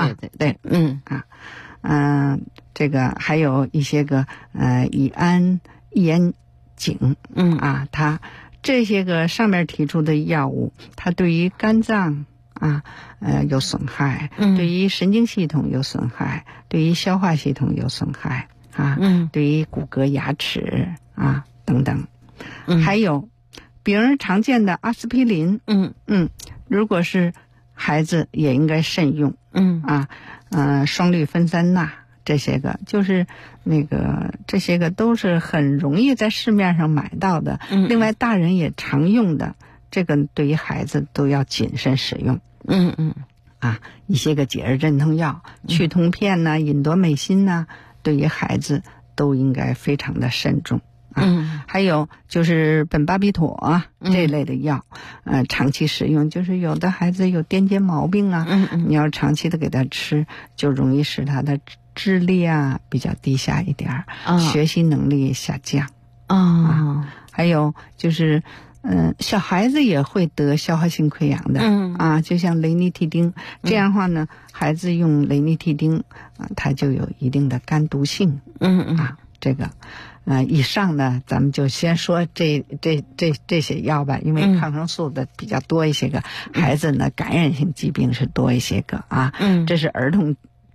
Speaker 13: 这个还有一些个乙胺抑烟肼，它这些个上面提出的药物，它对于肝脏有损害，对于神经系统有损害，对于消化系统有损害对于骨骼、牙齿等等，还有比如常见的阿司匹林，如果是孩子也应该慎用，双氯芬三钠。这些个就是这些个都是很容易在市面上买到的，另外大人也常用的，这个对于孩子都要谨慎使用。一些个解热镇痛药，去痛片吲哚美辛对于孩子都应该非常的慎重。还有就是苯巴比妥这类的药，长期使用，就是有的孩子有癫痫毛病你要长期的给他吃，就容易使他的智力比较低下一点，学习能力下降。还有就是小孩子也会得消化性溃疡的，就像雷尼替丁，这样的话呢，孩子用雷尼替丁它就有一定的肝毒性。这个以上呢，咱们就先说这些药吧，因为抗生素的比较多一些个，孩子呢感染性疾病是多一些个这是儿童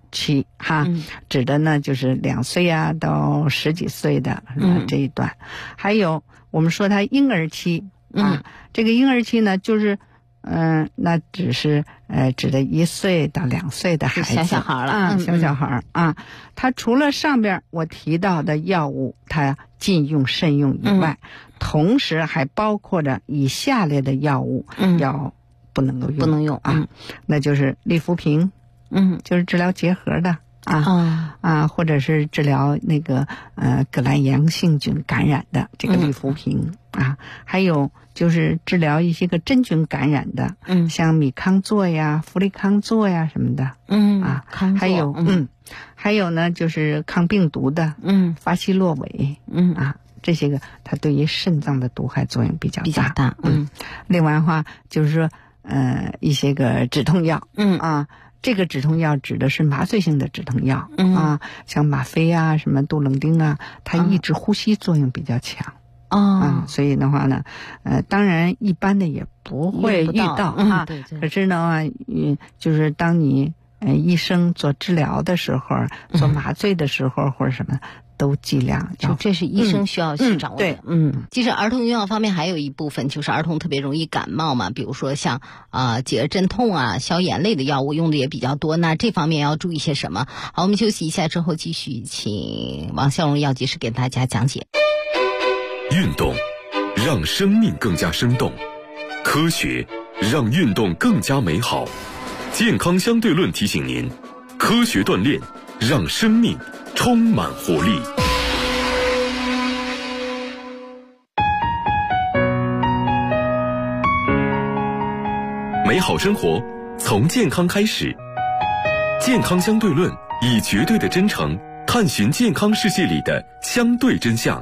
Speaker 13: 期哈，指的呢就是2岁啊到10几岁的这一段。还有我们说他婴儿期啊，这个婴儿期呢就是那只是指的1岁到2岁的孩子，
Speaker 16: 小孩了，
Speaker 13: 小孩啊。他除了上边我提到的药物他禁用慎用以外，同时还包括着以下列的药物要不能够用，
Speaker 16: 不能用
Speaker 13: 啊，那就是利福平，就是治疗结核的或者是治疗那个革兰阳性菌感染的这个利福平啊，还有就是治疗一些个真菌感染的，像米康唑呀、氟利康唑呀什么的，还有呢就是抗病毒的，法西洛韦，这些个它对于肾脏的毒害作用比较大，另外的话就是说一些个止痛药，这个止痛药指的是麻醉性的止痛药，像吗啡啊、什么杜冷丁啊，它抑制呼吸作用比较强。所以的话呢，当然一般的也不会遇到
Speaker 16: 对。
Speaker 13: 可是呢，就是当你医生做治疗的时候，做麻醉的时候或者什么，都尽量
Speaker 16: 就这是医生需要去掌握的。其实儿童用药方面还有一部分就是儿童特别容易感冒嘛，比如说像解热镇痛啊、消炎类的药物用的也比较多，那这方面要注意些什么？好，我们休息一下之后继续请王孝荣药剂师给大家讲解。
Speaker 1: 运动让生命更加生动，科学让运动更加美好。健康相对论提醒您，科学锻炼让生命充满活力。美好生活从健康开始，健康相对论以绝对的真诚探寻健康世界里的相对真相。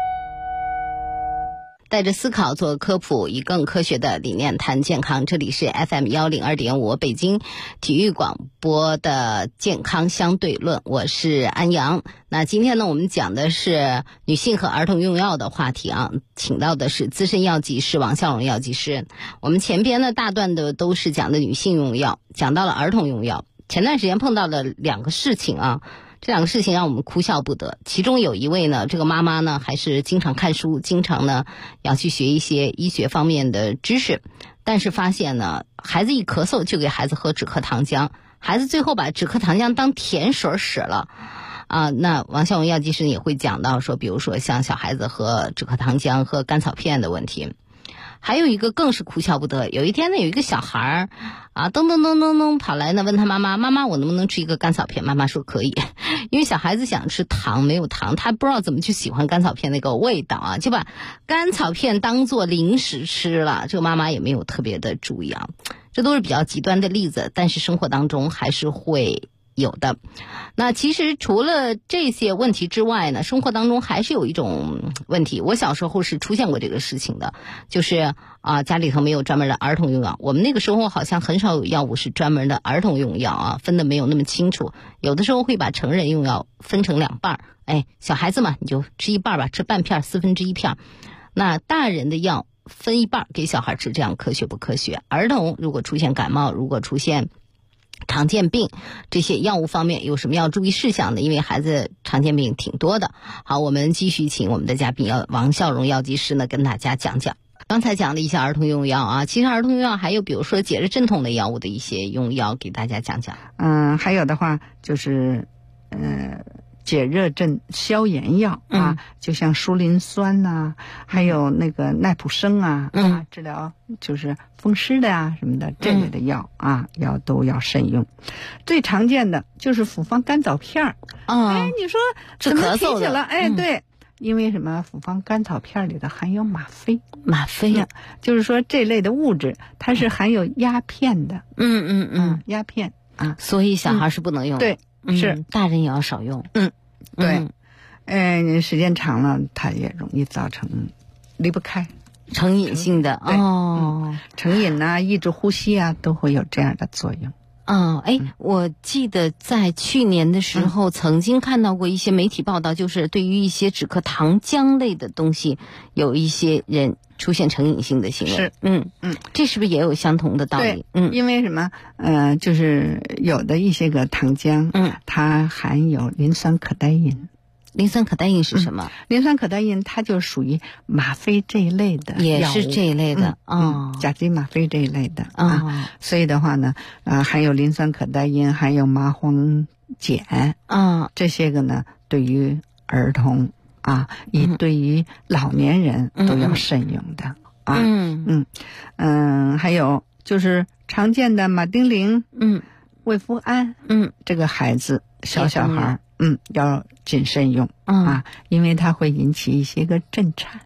Speaker 16: 带着思考做科普，以更科学的理念谈健康。这里是 FM 102.5北京体育广播的健康相对论，我是安阳。那今天呢，我们讲的是女性和儿童用药的话题啊，请到的是资深药剂师王孝荣药剂师。我们前边呢大段的都是讲的女性用药，讲到了儿童用药。前段时间碰到了2个事情啊。这2个事情让我们哭笑不得。其中有一位呢，这个妈妈呢还是经常看书，经常呢要去学一些医学方面的知识，但是发现呢，孩子一咳嗽就给孩子喝止咳糖浆，孩子最后把止咳糖浆当甜水使了。那王孝荣药剂师也会讲到说，比如说像小孩子喝止咳糖浆、喝甘草片的问题。还有一个更是哭笑不得，有一天呢，有一个小孩噔噔噔噔噔跑来呢，问他妈妈：“妈妈，我能不能吃一个甘草片？”妈妈说可以，因为小孩子想吃糖，没有糖，他不知道怎么去喜欢甘草片那个味道啊，就把甘草片当做零食吃了。这个妈妈也没有特别的注意啊，这都是比较极端的例子，但是生活当中还是会有的。那其实除了这些问题之外呢，生活当中还是有一种问题，我小时候是出现过这个事情的，就是家里头没有专门的儿童用药，我们那个时候好像很少有药物是专门的儿童用药分得没有那么清楚，有的时候会把成人用药分成2半，小孩子嘛你就吃1半吧，吃半片1/4片，那大人的药分1半给小孩吃，这样科学不科学？儿童如果出现感冒，如果出现常见病，这些药物方面有什么要注意事项呢？因为孩子常见病挺多的。好，我们继续请我们的嘉宾王孝荣药剂师呢跟大家讲讲。刚才讲了一些儿童用药其实儿童用药还有比如说解热镇痛的药物的一些用药，给大家讲讲。
Speaker 13: 还有的话就是解热消炎药就像舒磷酸呐，还有那个奈普生治疗就是风湿的什么的这类的药要都要慎用。最常见的就是复方甘草片你说
Speaker 16: 治咳嗽的
Speaker 13: 了对，因为什么？复方甘草片里头含有吗啡，就是说这类的物质它是含有鸦片的，鸦片
Speaker 16: 所以小孩是不能用的。
Speaker 13: 对。是
Speaker 16: 大人也要少用。
Speaker 13: 对，时间长了，它也容易造成离不开
Speaker 16: 成瘾性的
Speaker 13: 成瘾抑制呼吸都会有这样的作用。
Speaker 16: 我记得在去年的时候曾经看到过一些媒体报道，就是对于一些止咳糖浆类的东西，有一些人出现成瘾性的行为。
Speaker 13: 是，
Speaker 16: 这是不是也有相同的道理？
Speaker 13: 因为什么？就是有的一些个糖浆，它含有磷酸可待因。
Speaker 16: 磷酸可待因是什么？
Speaker 13: 磷酸可待因它就属于吗啡这一类的，
Speaker 16: 也是这一类的
Speaker 13: 甲基吗啡这一类的所以的话呢，含有磷酸可待因，含有麻黄碱这些个呢，对于儿童也对于老年人都要慎用的还有就是常见的马丁啉、胃福胺，这个孩子小孩要谨慎用因为它会引起一些个震颤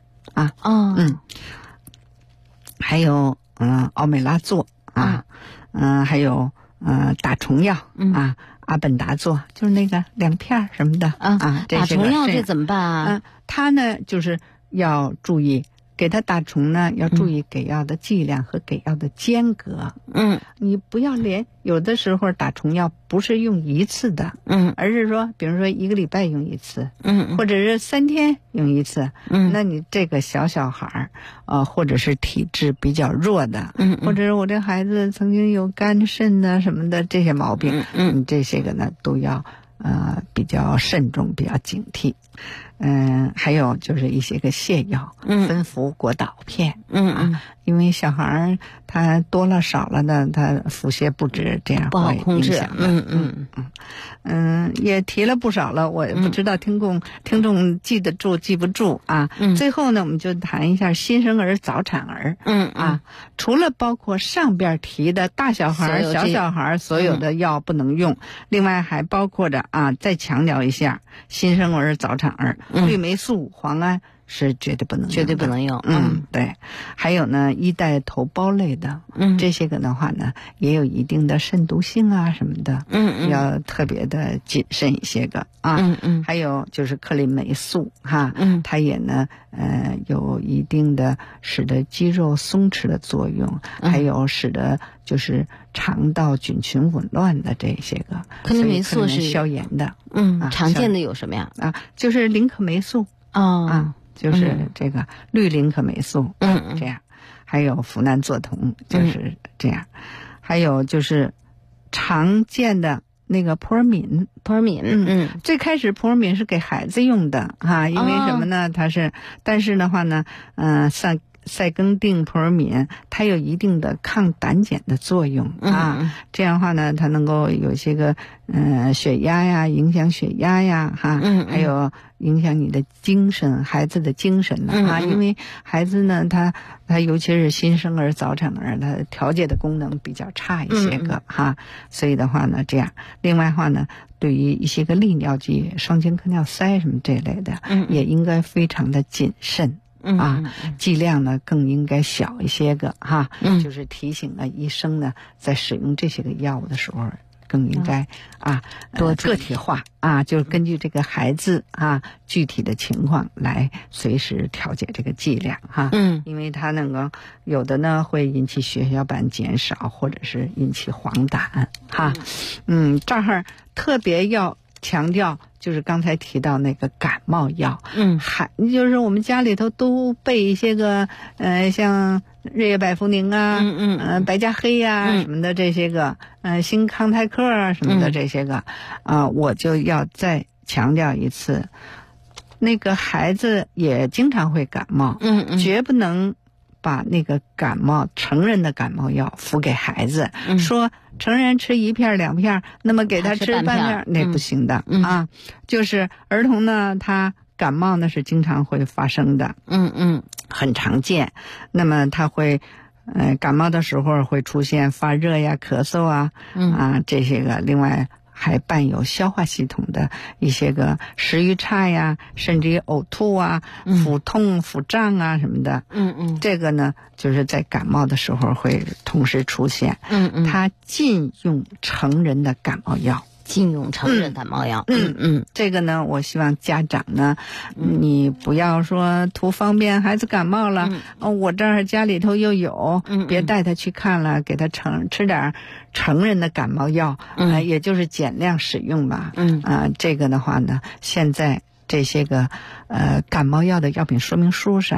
Speaker 13: 还有奥美拉唑还有打虫药阿本达唑，就是那个2片什么的
Speaker 16: 打虫药这怎么办啊？
Speaker 13: 他呢就是要注意给他打虫呢，要注意给药的剂量和给药的间隔。你不要有的时候打虫药不是用一次的，而是说，比如说1个礼拜用一次，或者是3天用一次。那你这个小孩或者是体质比较弱的，或者是我这孩子曾经有肝肾的什么的这些毛病，这些个呢都要比较慎重，比较警惕。还有就是一些个泻药，分服果导片，因为小孩他多了少了的，他腹泻不止，这样
Speaker 16: 不好控制。
Speaker 13: 也提了不少了，我也不知道听众记得住记不住最后呢，我们就谈一下新生儿、早产儿。除了包括上边提的大小孩、小小孩所有的药不能用，另外还包括着再强调一下新生儿、早产儿。氯霉素、磺胺是绝对不能用，对。还有呢，1代头孢类的，这些个的话呢，也有一定的肾毒性什么的，要特别的谨慎一些个还有就是克林霉素它也呢有一定的使得肌肉松弛的作用，还有使得就是肠道菌群紊乱的这些个。
Speaker 16: 克林霉素是
Speaker 13: 消炎的，
Speaker 16: 常见的有什么呀？
Speaker 13: 就是林可霉素就是这个氯林可霉素，这样，还有呋喃唑酮，就是这样，还有就是常见的那个扑尔敏，最开始扑尔敏是给孩子用的因为什么呢？但是的话呢，塞根定扑尔敏它有一定的抗胆碱的作用这样的话呢，它能够有些个血压呀，影响血压呀还有影响你的精神，孩子的精神因为孩子呢他尤其是新生儿、早产儿，他调节的功能比较差一些个所以的话呢这样，另外的话呢，对于一些个利尿剂、双氢可尿塞什么这类的也应该非常的谨慎剂量呢更应该小一些个就是提醒医生呢在使用这些个药物的时候更应该多个体化就是根据这个孩子具体的情况来随时调节这个剂量因为它那个有的呢会引起血小板减少，或者是引起黄疸这儿特别要强调，就是刚才提到那个感冒药，就是我们家里头都备一些个像日月百服宁白加黑什么的这些个新康泰克什么的这些个我就要再强调一次，那个孩子也经常会感冒，绝不能把那个成人的感冒药服给孩子，说成人吃1片2片，那么给他吃半片，那不行的就是儿童呢，他感冒呢是经常会发生的，很常见。那么他会感冒的时候会出现发热呀、咳嗽这些个，另外还伴有消化系统的一些个食欲差呀，甚至于呕吐腹痛、腹胀什么的。这个呢，就是在感冒的时候会同时出现。他禁用成人的感冒药。
Speaker 16: 禁用成人感冒药。
Speaker 13: 这个呢，我希望家长呢，你不要说图方便，孩子感冒了，我这儿家里头又有，别带他去看了，给他吃点成人的感冒药，也就是减量使用吧。这个的话呢，现在这些个感冒药的药品说明书上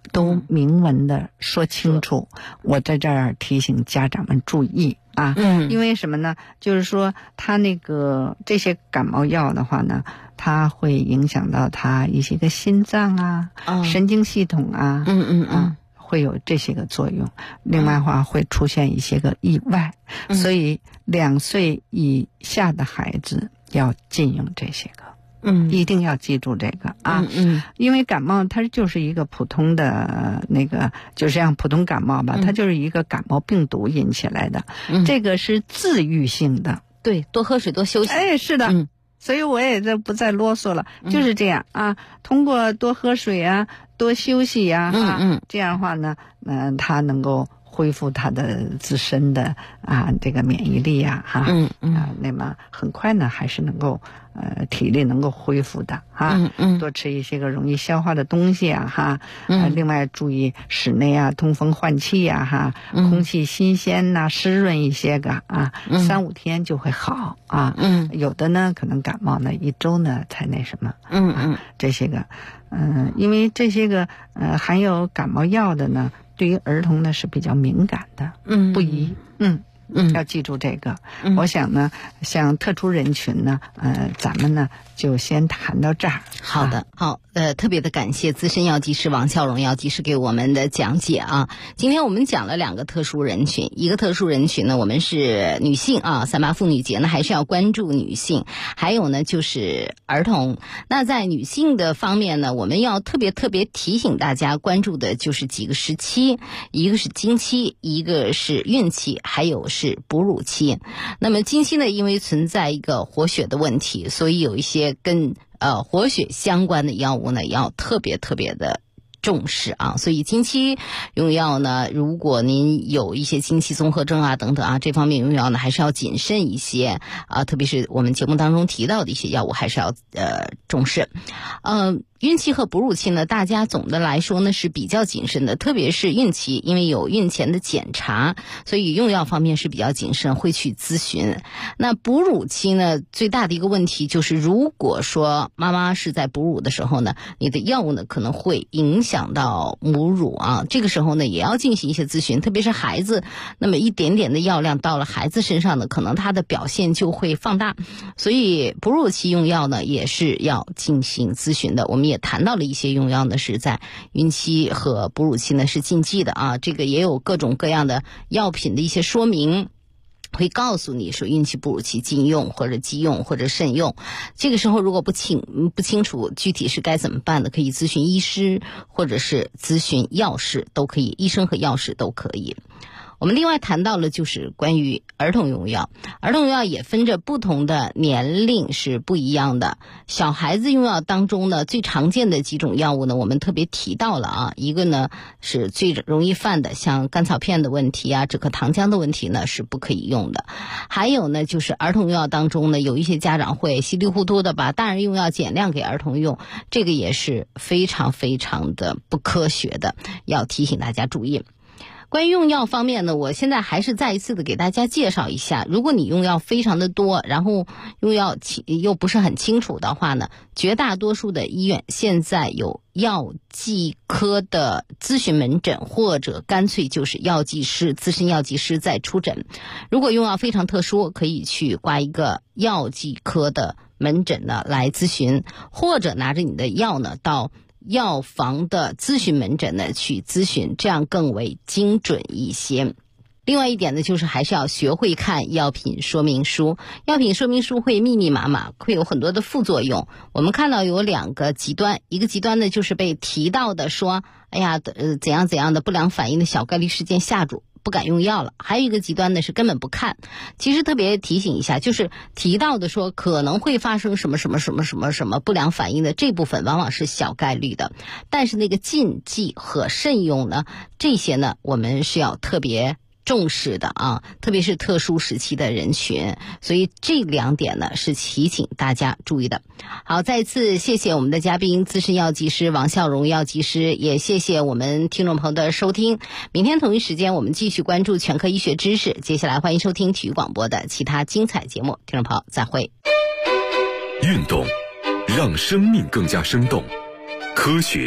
Speaker 13: 都明文的说清楚。我在这儿提醒家长们注意啊，因为什么呢？就是说他那个这些感冒药的话呢，它会影响到他一些个心脏啊、神经系统啊，会有这些个作用。另外的话会出现一些个意外，所以2岁以下的孩子要禁用这些个。一定要记住这个啊，因为感冒它就是一个普通的那个，就像普通感冒吧，它就是一个感冒病毒引起来的，这个是自愈性的。
Speaker 16: 对，多喝水，多休息。
Speaker 13: 哎，是的，所以我也不再啰嗦了，就是这样啊。通过多喝水啊，多休息呀，这样的话呢，它能够恢复他的自身的这个免疫力呀，那么很快呢还是能够体力能够恢复的多吃一些个容易消化的东西啊另外注意室内通风换气呀空气新鲜湿润一些个3-5天就会好有的呢可能感冒呢1周呢才那什么这些个因为这些个含有感冒药的呢对于儿童呢是比较敏感的，不宜，要记住这个。我想呢，像特殊人群呢，咱们呢就先谈到这儿。
Speaker 16: 好的，好，特别的感谢资深药剂师王孝荣药剂师给我们的讲解啊。今天我们讲了2个特殊人群，一个特殊人群呢，我们是女性啊，3·8妇女节呢还是要关注女性，还有呢就是儿童。那在女性的方面呢，我们要特别提醒大家关注的就是几个时期，一个是经期，一个是孕期，还有是哺乳期。那么经期呢，因为存在一个活血的问题，所以有一些跟活血相关的药物呢，要特别的重视啊。所以经期用药呢，如果您有一些经期综合症等等这方面用药呢，还是要谨慎一些特别是我们节目当中提到的一些药物，还是要重视。孕期和哺乳期呢，大家总的来说呢是比较谨慎的，特别是孕期，因为有孕前的检查，所以用药方面是比较谨慎，会去咨询。那哺乳期呢，最大的一个问题就是，如果说妈妈是在哺乳的时候呢，你的药物呢可能会影响到母乳这个时候呢也要进行一些咨询，特别是孩子，那么一点点的药量到了孩子身上呢，可能他的表现就会放大，所以哺乳期用药呢也是要进行咨询的。我们也谈到了一些用药呢是在孕期和哺乳期呢是禁忌的这个也有各种各样的药品的一些说明，会告诉你说孕期哺乳期禁用或者忌用或者慎用。这个时候如果不清楚具体是该怎么办的，可以咨询医师或者是咨询药师都可以，医生和药师都可以。我们另外谈到了就是关于儿童用药，儿童用药也分着不同的年龄是不一样的。小孩子用药当中呢，最常见的几种药物呢，我们特别提到了一个呢是最容易犯的，像甘草片的问题止咳糖浆的问题呢是不可以用的。还有呢就是儿童用药当中呢，有一些家长会稀里糊涂的把大人用药减量给儿童用，这个也是非常的不科学的，要提醒大家注意。关于用药方面呢，我现在还是再一次的给大家介绍一下，如果你用药非常的多，然后用药又不是很清楚的话呢，绝大多数的医院现在有药剂科的咨询门诊，或者干脆就是药剂师、资深药剂师在出诊。如果用药非常特殊，可以去挂一个药剂科的门诊呢来咨询，或者拿着你的药呢到药房的咨询门诊呢去咨询，这样更为精准一些。另外一点呢，就是还是要学会看药品说明书。药品说明书会密密麻麻，会有很多的副作用。我们看到有2个极端，一个极端呢就是被提到的说，怎样的不良反应的小概率事件下注，不敢用药了。还有一个极端呢是根本不看。其实特别提醒一下，就是提到的说可能会发生什么不良反应的这部分往往是小概率的，但是那个禁忌和慎用呢，这些呢我们是要特别重视的特别是特殊时期的人群，所以这2点呢是提醒大家注意的。好，再次谢谢我们的嘉宾资深药剂师王孝荣药剂师，也谢谢我们听众朋友的收听。明天同一时间我们继续关注全科医学知识，接下来欢迎收听体育广播的其他精彩节目，听众朋友再会。
Speaker 1: 运动让生命更加生动，科学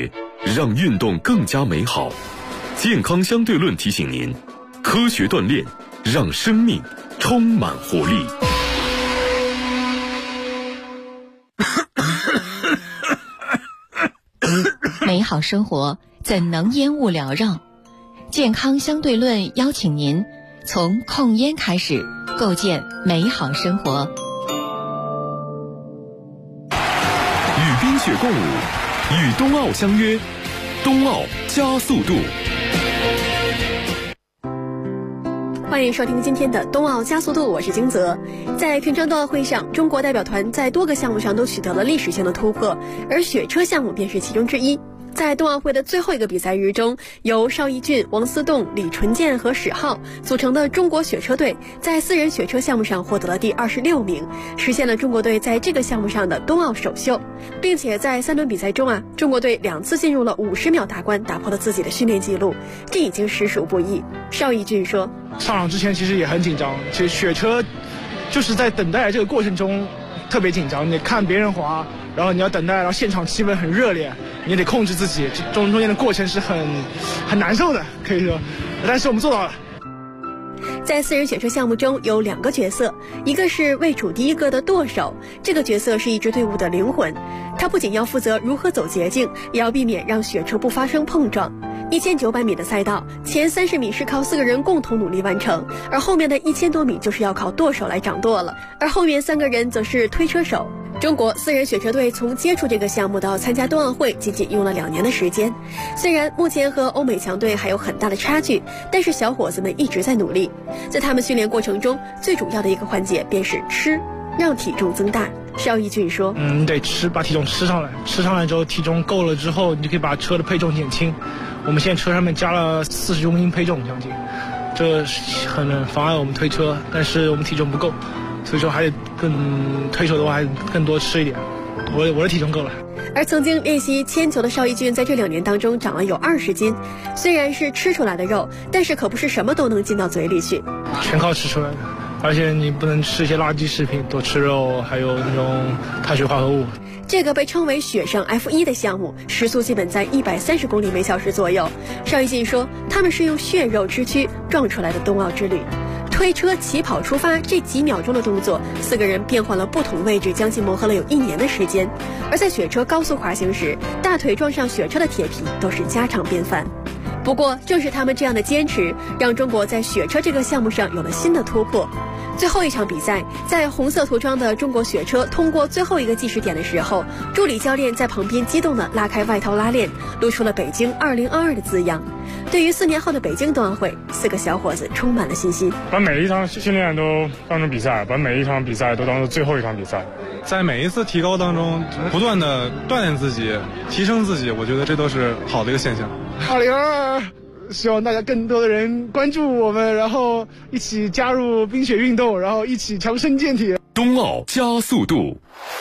Speaker 1: 让运动更加美好。健康相对论提醒您，科学锻炼让生命充满活力。
Speaker 10: 美好生活怎能烟雾缭绕？健康相对论邀请您从控烟开始，构建美好生活。
Speaker 1: 与冰雪共舞，与冬奥相约，冬奥加速度。
Speaker 17: 欢迎收听今天的冬奥加速度，我是金泽。在平昌冬奥会上，中国代表团在多个项目上都取得了历史性的突破，而雪车项目便是其中之一。在冬奥会的最后一个比赛日中，由邵逸俊、王思栋、李纯健和史浩组成的中国雪车队在4人雪车项目上获得了第26名，实现了中国队在这个项目上的冬奥首秀。并且在3轮比赛中中国队2次进入了50秒大关，打破了自己的训练记录，这已经实属不易。邵逸俊说，
Speaker 18: 上场之前其实也很紧张，其实雪车就是在等待这个过程中特别紧张，你看别人滑，然后你要等待，然后现场气氛很热烈，你也得控制自己，中间的过程是很难受的，可以说，但是我们做到了。
Speaker 17: 在4人雪车项目中有2个角色，一个是位处第一个的舵手，这个角色是一支队伍的灵魂，他不仅要负责如何走捷径，也要避免让雪车不发生碰撞。1900米的赛道，前30米是靠4个人共同努力完成，而后面的1000多米就是要靠舵手来掌舵了，而后面3个人则是推车手。中国4人雪车队从接触这个项目到参加冬奥会仅仅用了2年的时间，虽然目前和欧美强队还有很大的差距，但是小伙子们一直在努力。在他们训练过程中，最主要的一个环节便是吃，让体重增大。邵逸俊说，
Speaker 18: 你得吃，把体重吃上来，吃上来之后体重够了之后，你就可以把车的配重减轻。我们现在车上面加了40公斤配重将近，这很妨碍我们推车，但是我们体重不够，所以说还得推手的话还更多吃一点，我的体重够了。
Speaker 17: 而曾经练习铅球的邵逸俊在这2年当中长了有20斤，虽然是吃出来的肉，但是可不是什么都能进到嘴里去，
Speaker 18: 全靠吃出来的，而且你不能吃一些垃圾食品，多吃肉，还有那种碳水化合物。
Speaker 17: 这个被称为雪上 F1 的项目，时速基本在130公里每小时左右。邵逸俊说，他们是用血肉之躯撞出来的冬奥之旅。推车起跑出发这几秒钟的动作，4个人变换了不同位置，将近磨合了有1年的时间。而在雪车高速滑行时，大腿撞上雪车的铁皮都是家常便饭。不过正是他们这样的坚持，让中国在雪车这个项目上有了新的突破。最后一场比赛，在红色涂装的中国雪车通过最后一个计时点的时候，助理教练在旁边激动地拉开外套拉链，露出了北京2022的字样。对于4年后的北京冬奥会，4个小伙子充满了信心，
Speaker 19: 把每一场训练都当成比赛，把每一场比赛都当成最后一场比赛，
Speaker 20: 在每一次提高当中不断的锻炼自己，提升自己，我觉得这都是好的一个现象。
Speaker 18: 2022希望大家更多的人关注我们，然后一起加入冰雪运动，然后一起强身健体。
Speaker 1: 冬奥加速度。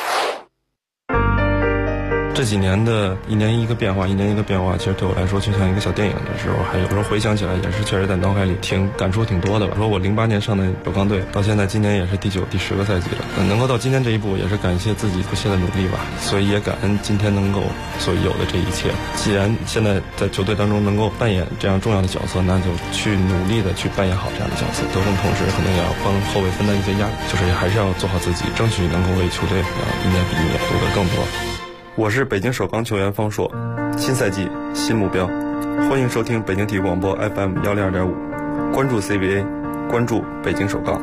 Speaker 21: 这几年的一年一个变化，其实对我来说就像一个小电影的时候，还有时候回想起来也是确实在脑海里感触挺多的吧。说我08年上的首钢队，到现在今年也是第9、第10个赛季了，能够到今天这一步，也是感谢自己不懈的努力吧。所以也感恩今天能够所有的这一切。既然现在在球队当中能够扮演这样重要的角色，那就去努力的去扮演好这样的角色。得分同时可能也要帮后卫分担一些压力，就是还是要做好自己，争取能够为球队一年比一年夺得更多。我是北京首钢球员方硕，新赛季新目标，欢迎收听北京体育广播 FM 102.5，关注 CBA， 关注北京首钢。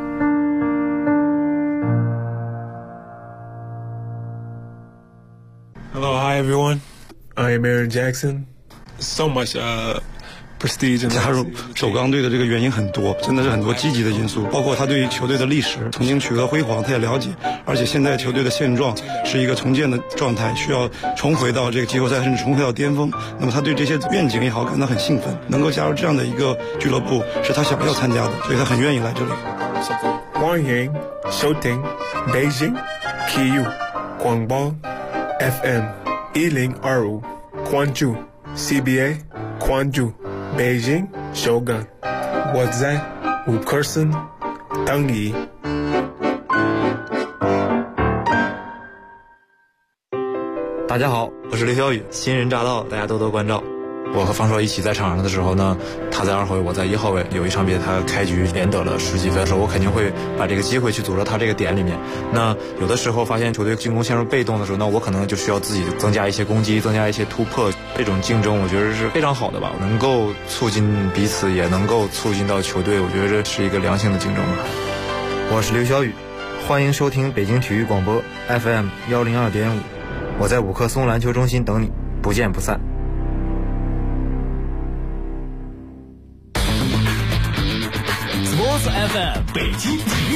Speaker 22: Hello, hi everyone. I am Aaron Jackson. So much加
Speaker 23: 入首钢队的这个原因很多，真的是很多积极的因素，包括他对于球队的历史曾经取得辉煌他也了解，而且现在球队的现状是一个重建的状态，需要重回到这个季后赛甚至重回到巅峰，那么他对这些愿景也好感到很兴奋，能够加入这样的一个俱乐部是他想要参加的，所以他很愿意来这里。
Speaker 22: 欢迎收听北京体育广播 FM 1025，关注 CBA， 关注北京首钢，我在五棵松等你。
Speaker 24: 大
Speaker 2: 大家好，我是刘晓宇，新人乍到，大家多多关照。我和方硕一起在场上的时候呢，他在2号位，我在1号位。有一场比赛，他开局连得了10几分的时候，我肯定会把这个机会去组织他这个点里面。那有的时候发现球队进攻陷入被动的时候，那我可能就需要自己增加一些攻击，增加一些突破。这种竞争，我觉得是非常好的吧，能够促进彼此，也能够促进到球队。我觉得这是一个良性的竞争吧。
Speaker 3: 我是刘晓宇，欢迎收听北京体育广播 FM 102.5，我在5棵松篮球中心等你，不见不散。
Speaker 11: Sports FM 北京体育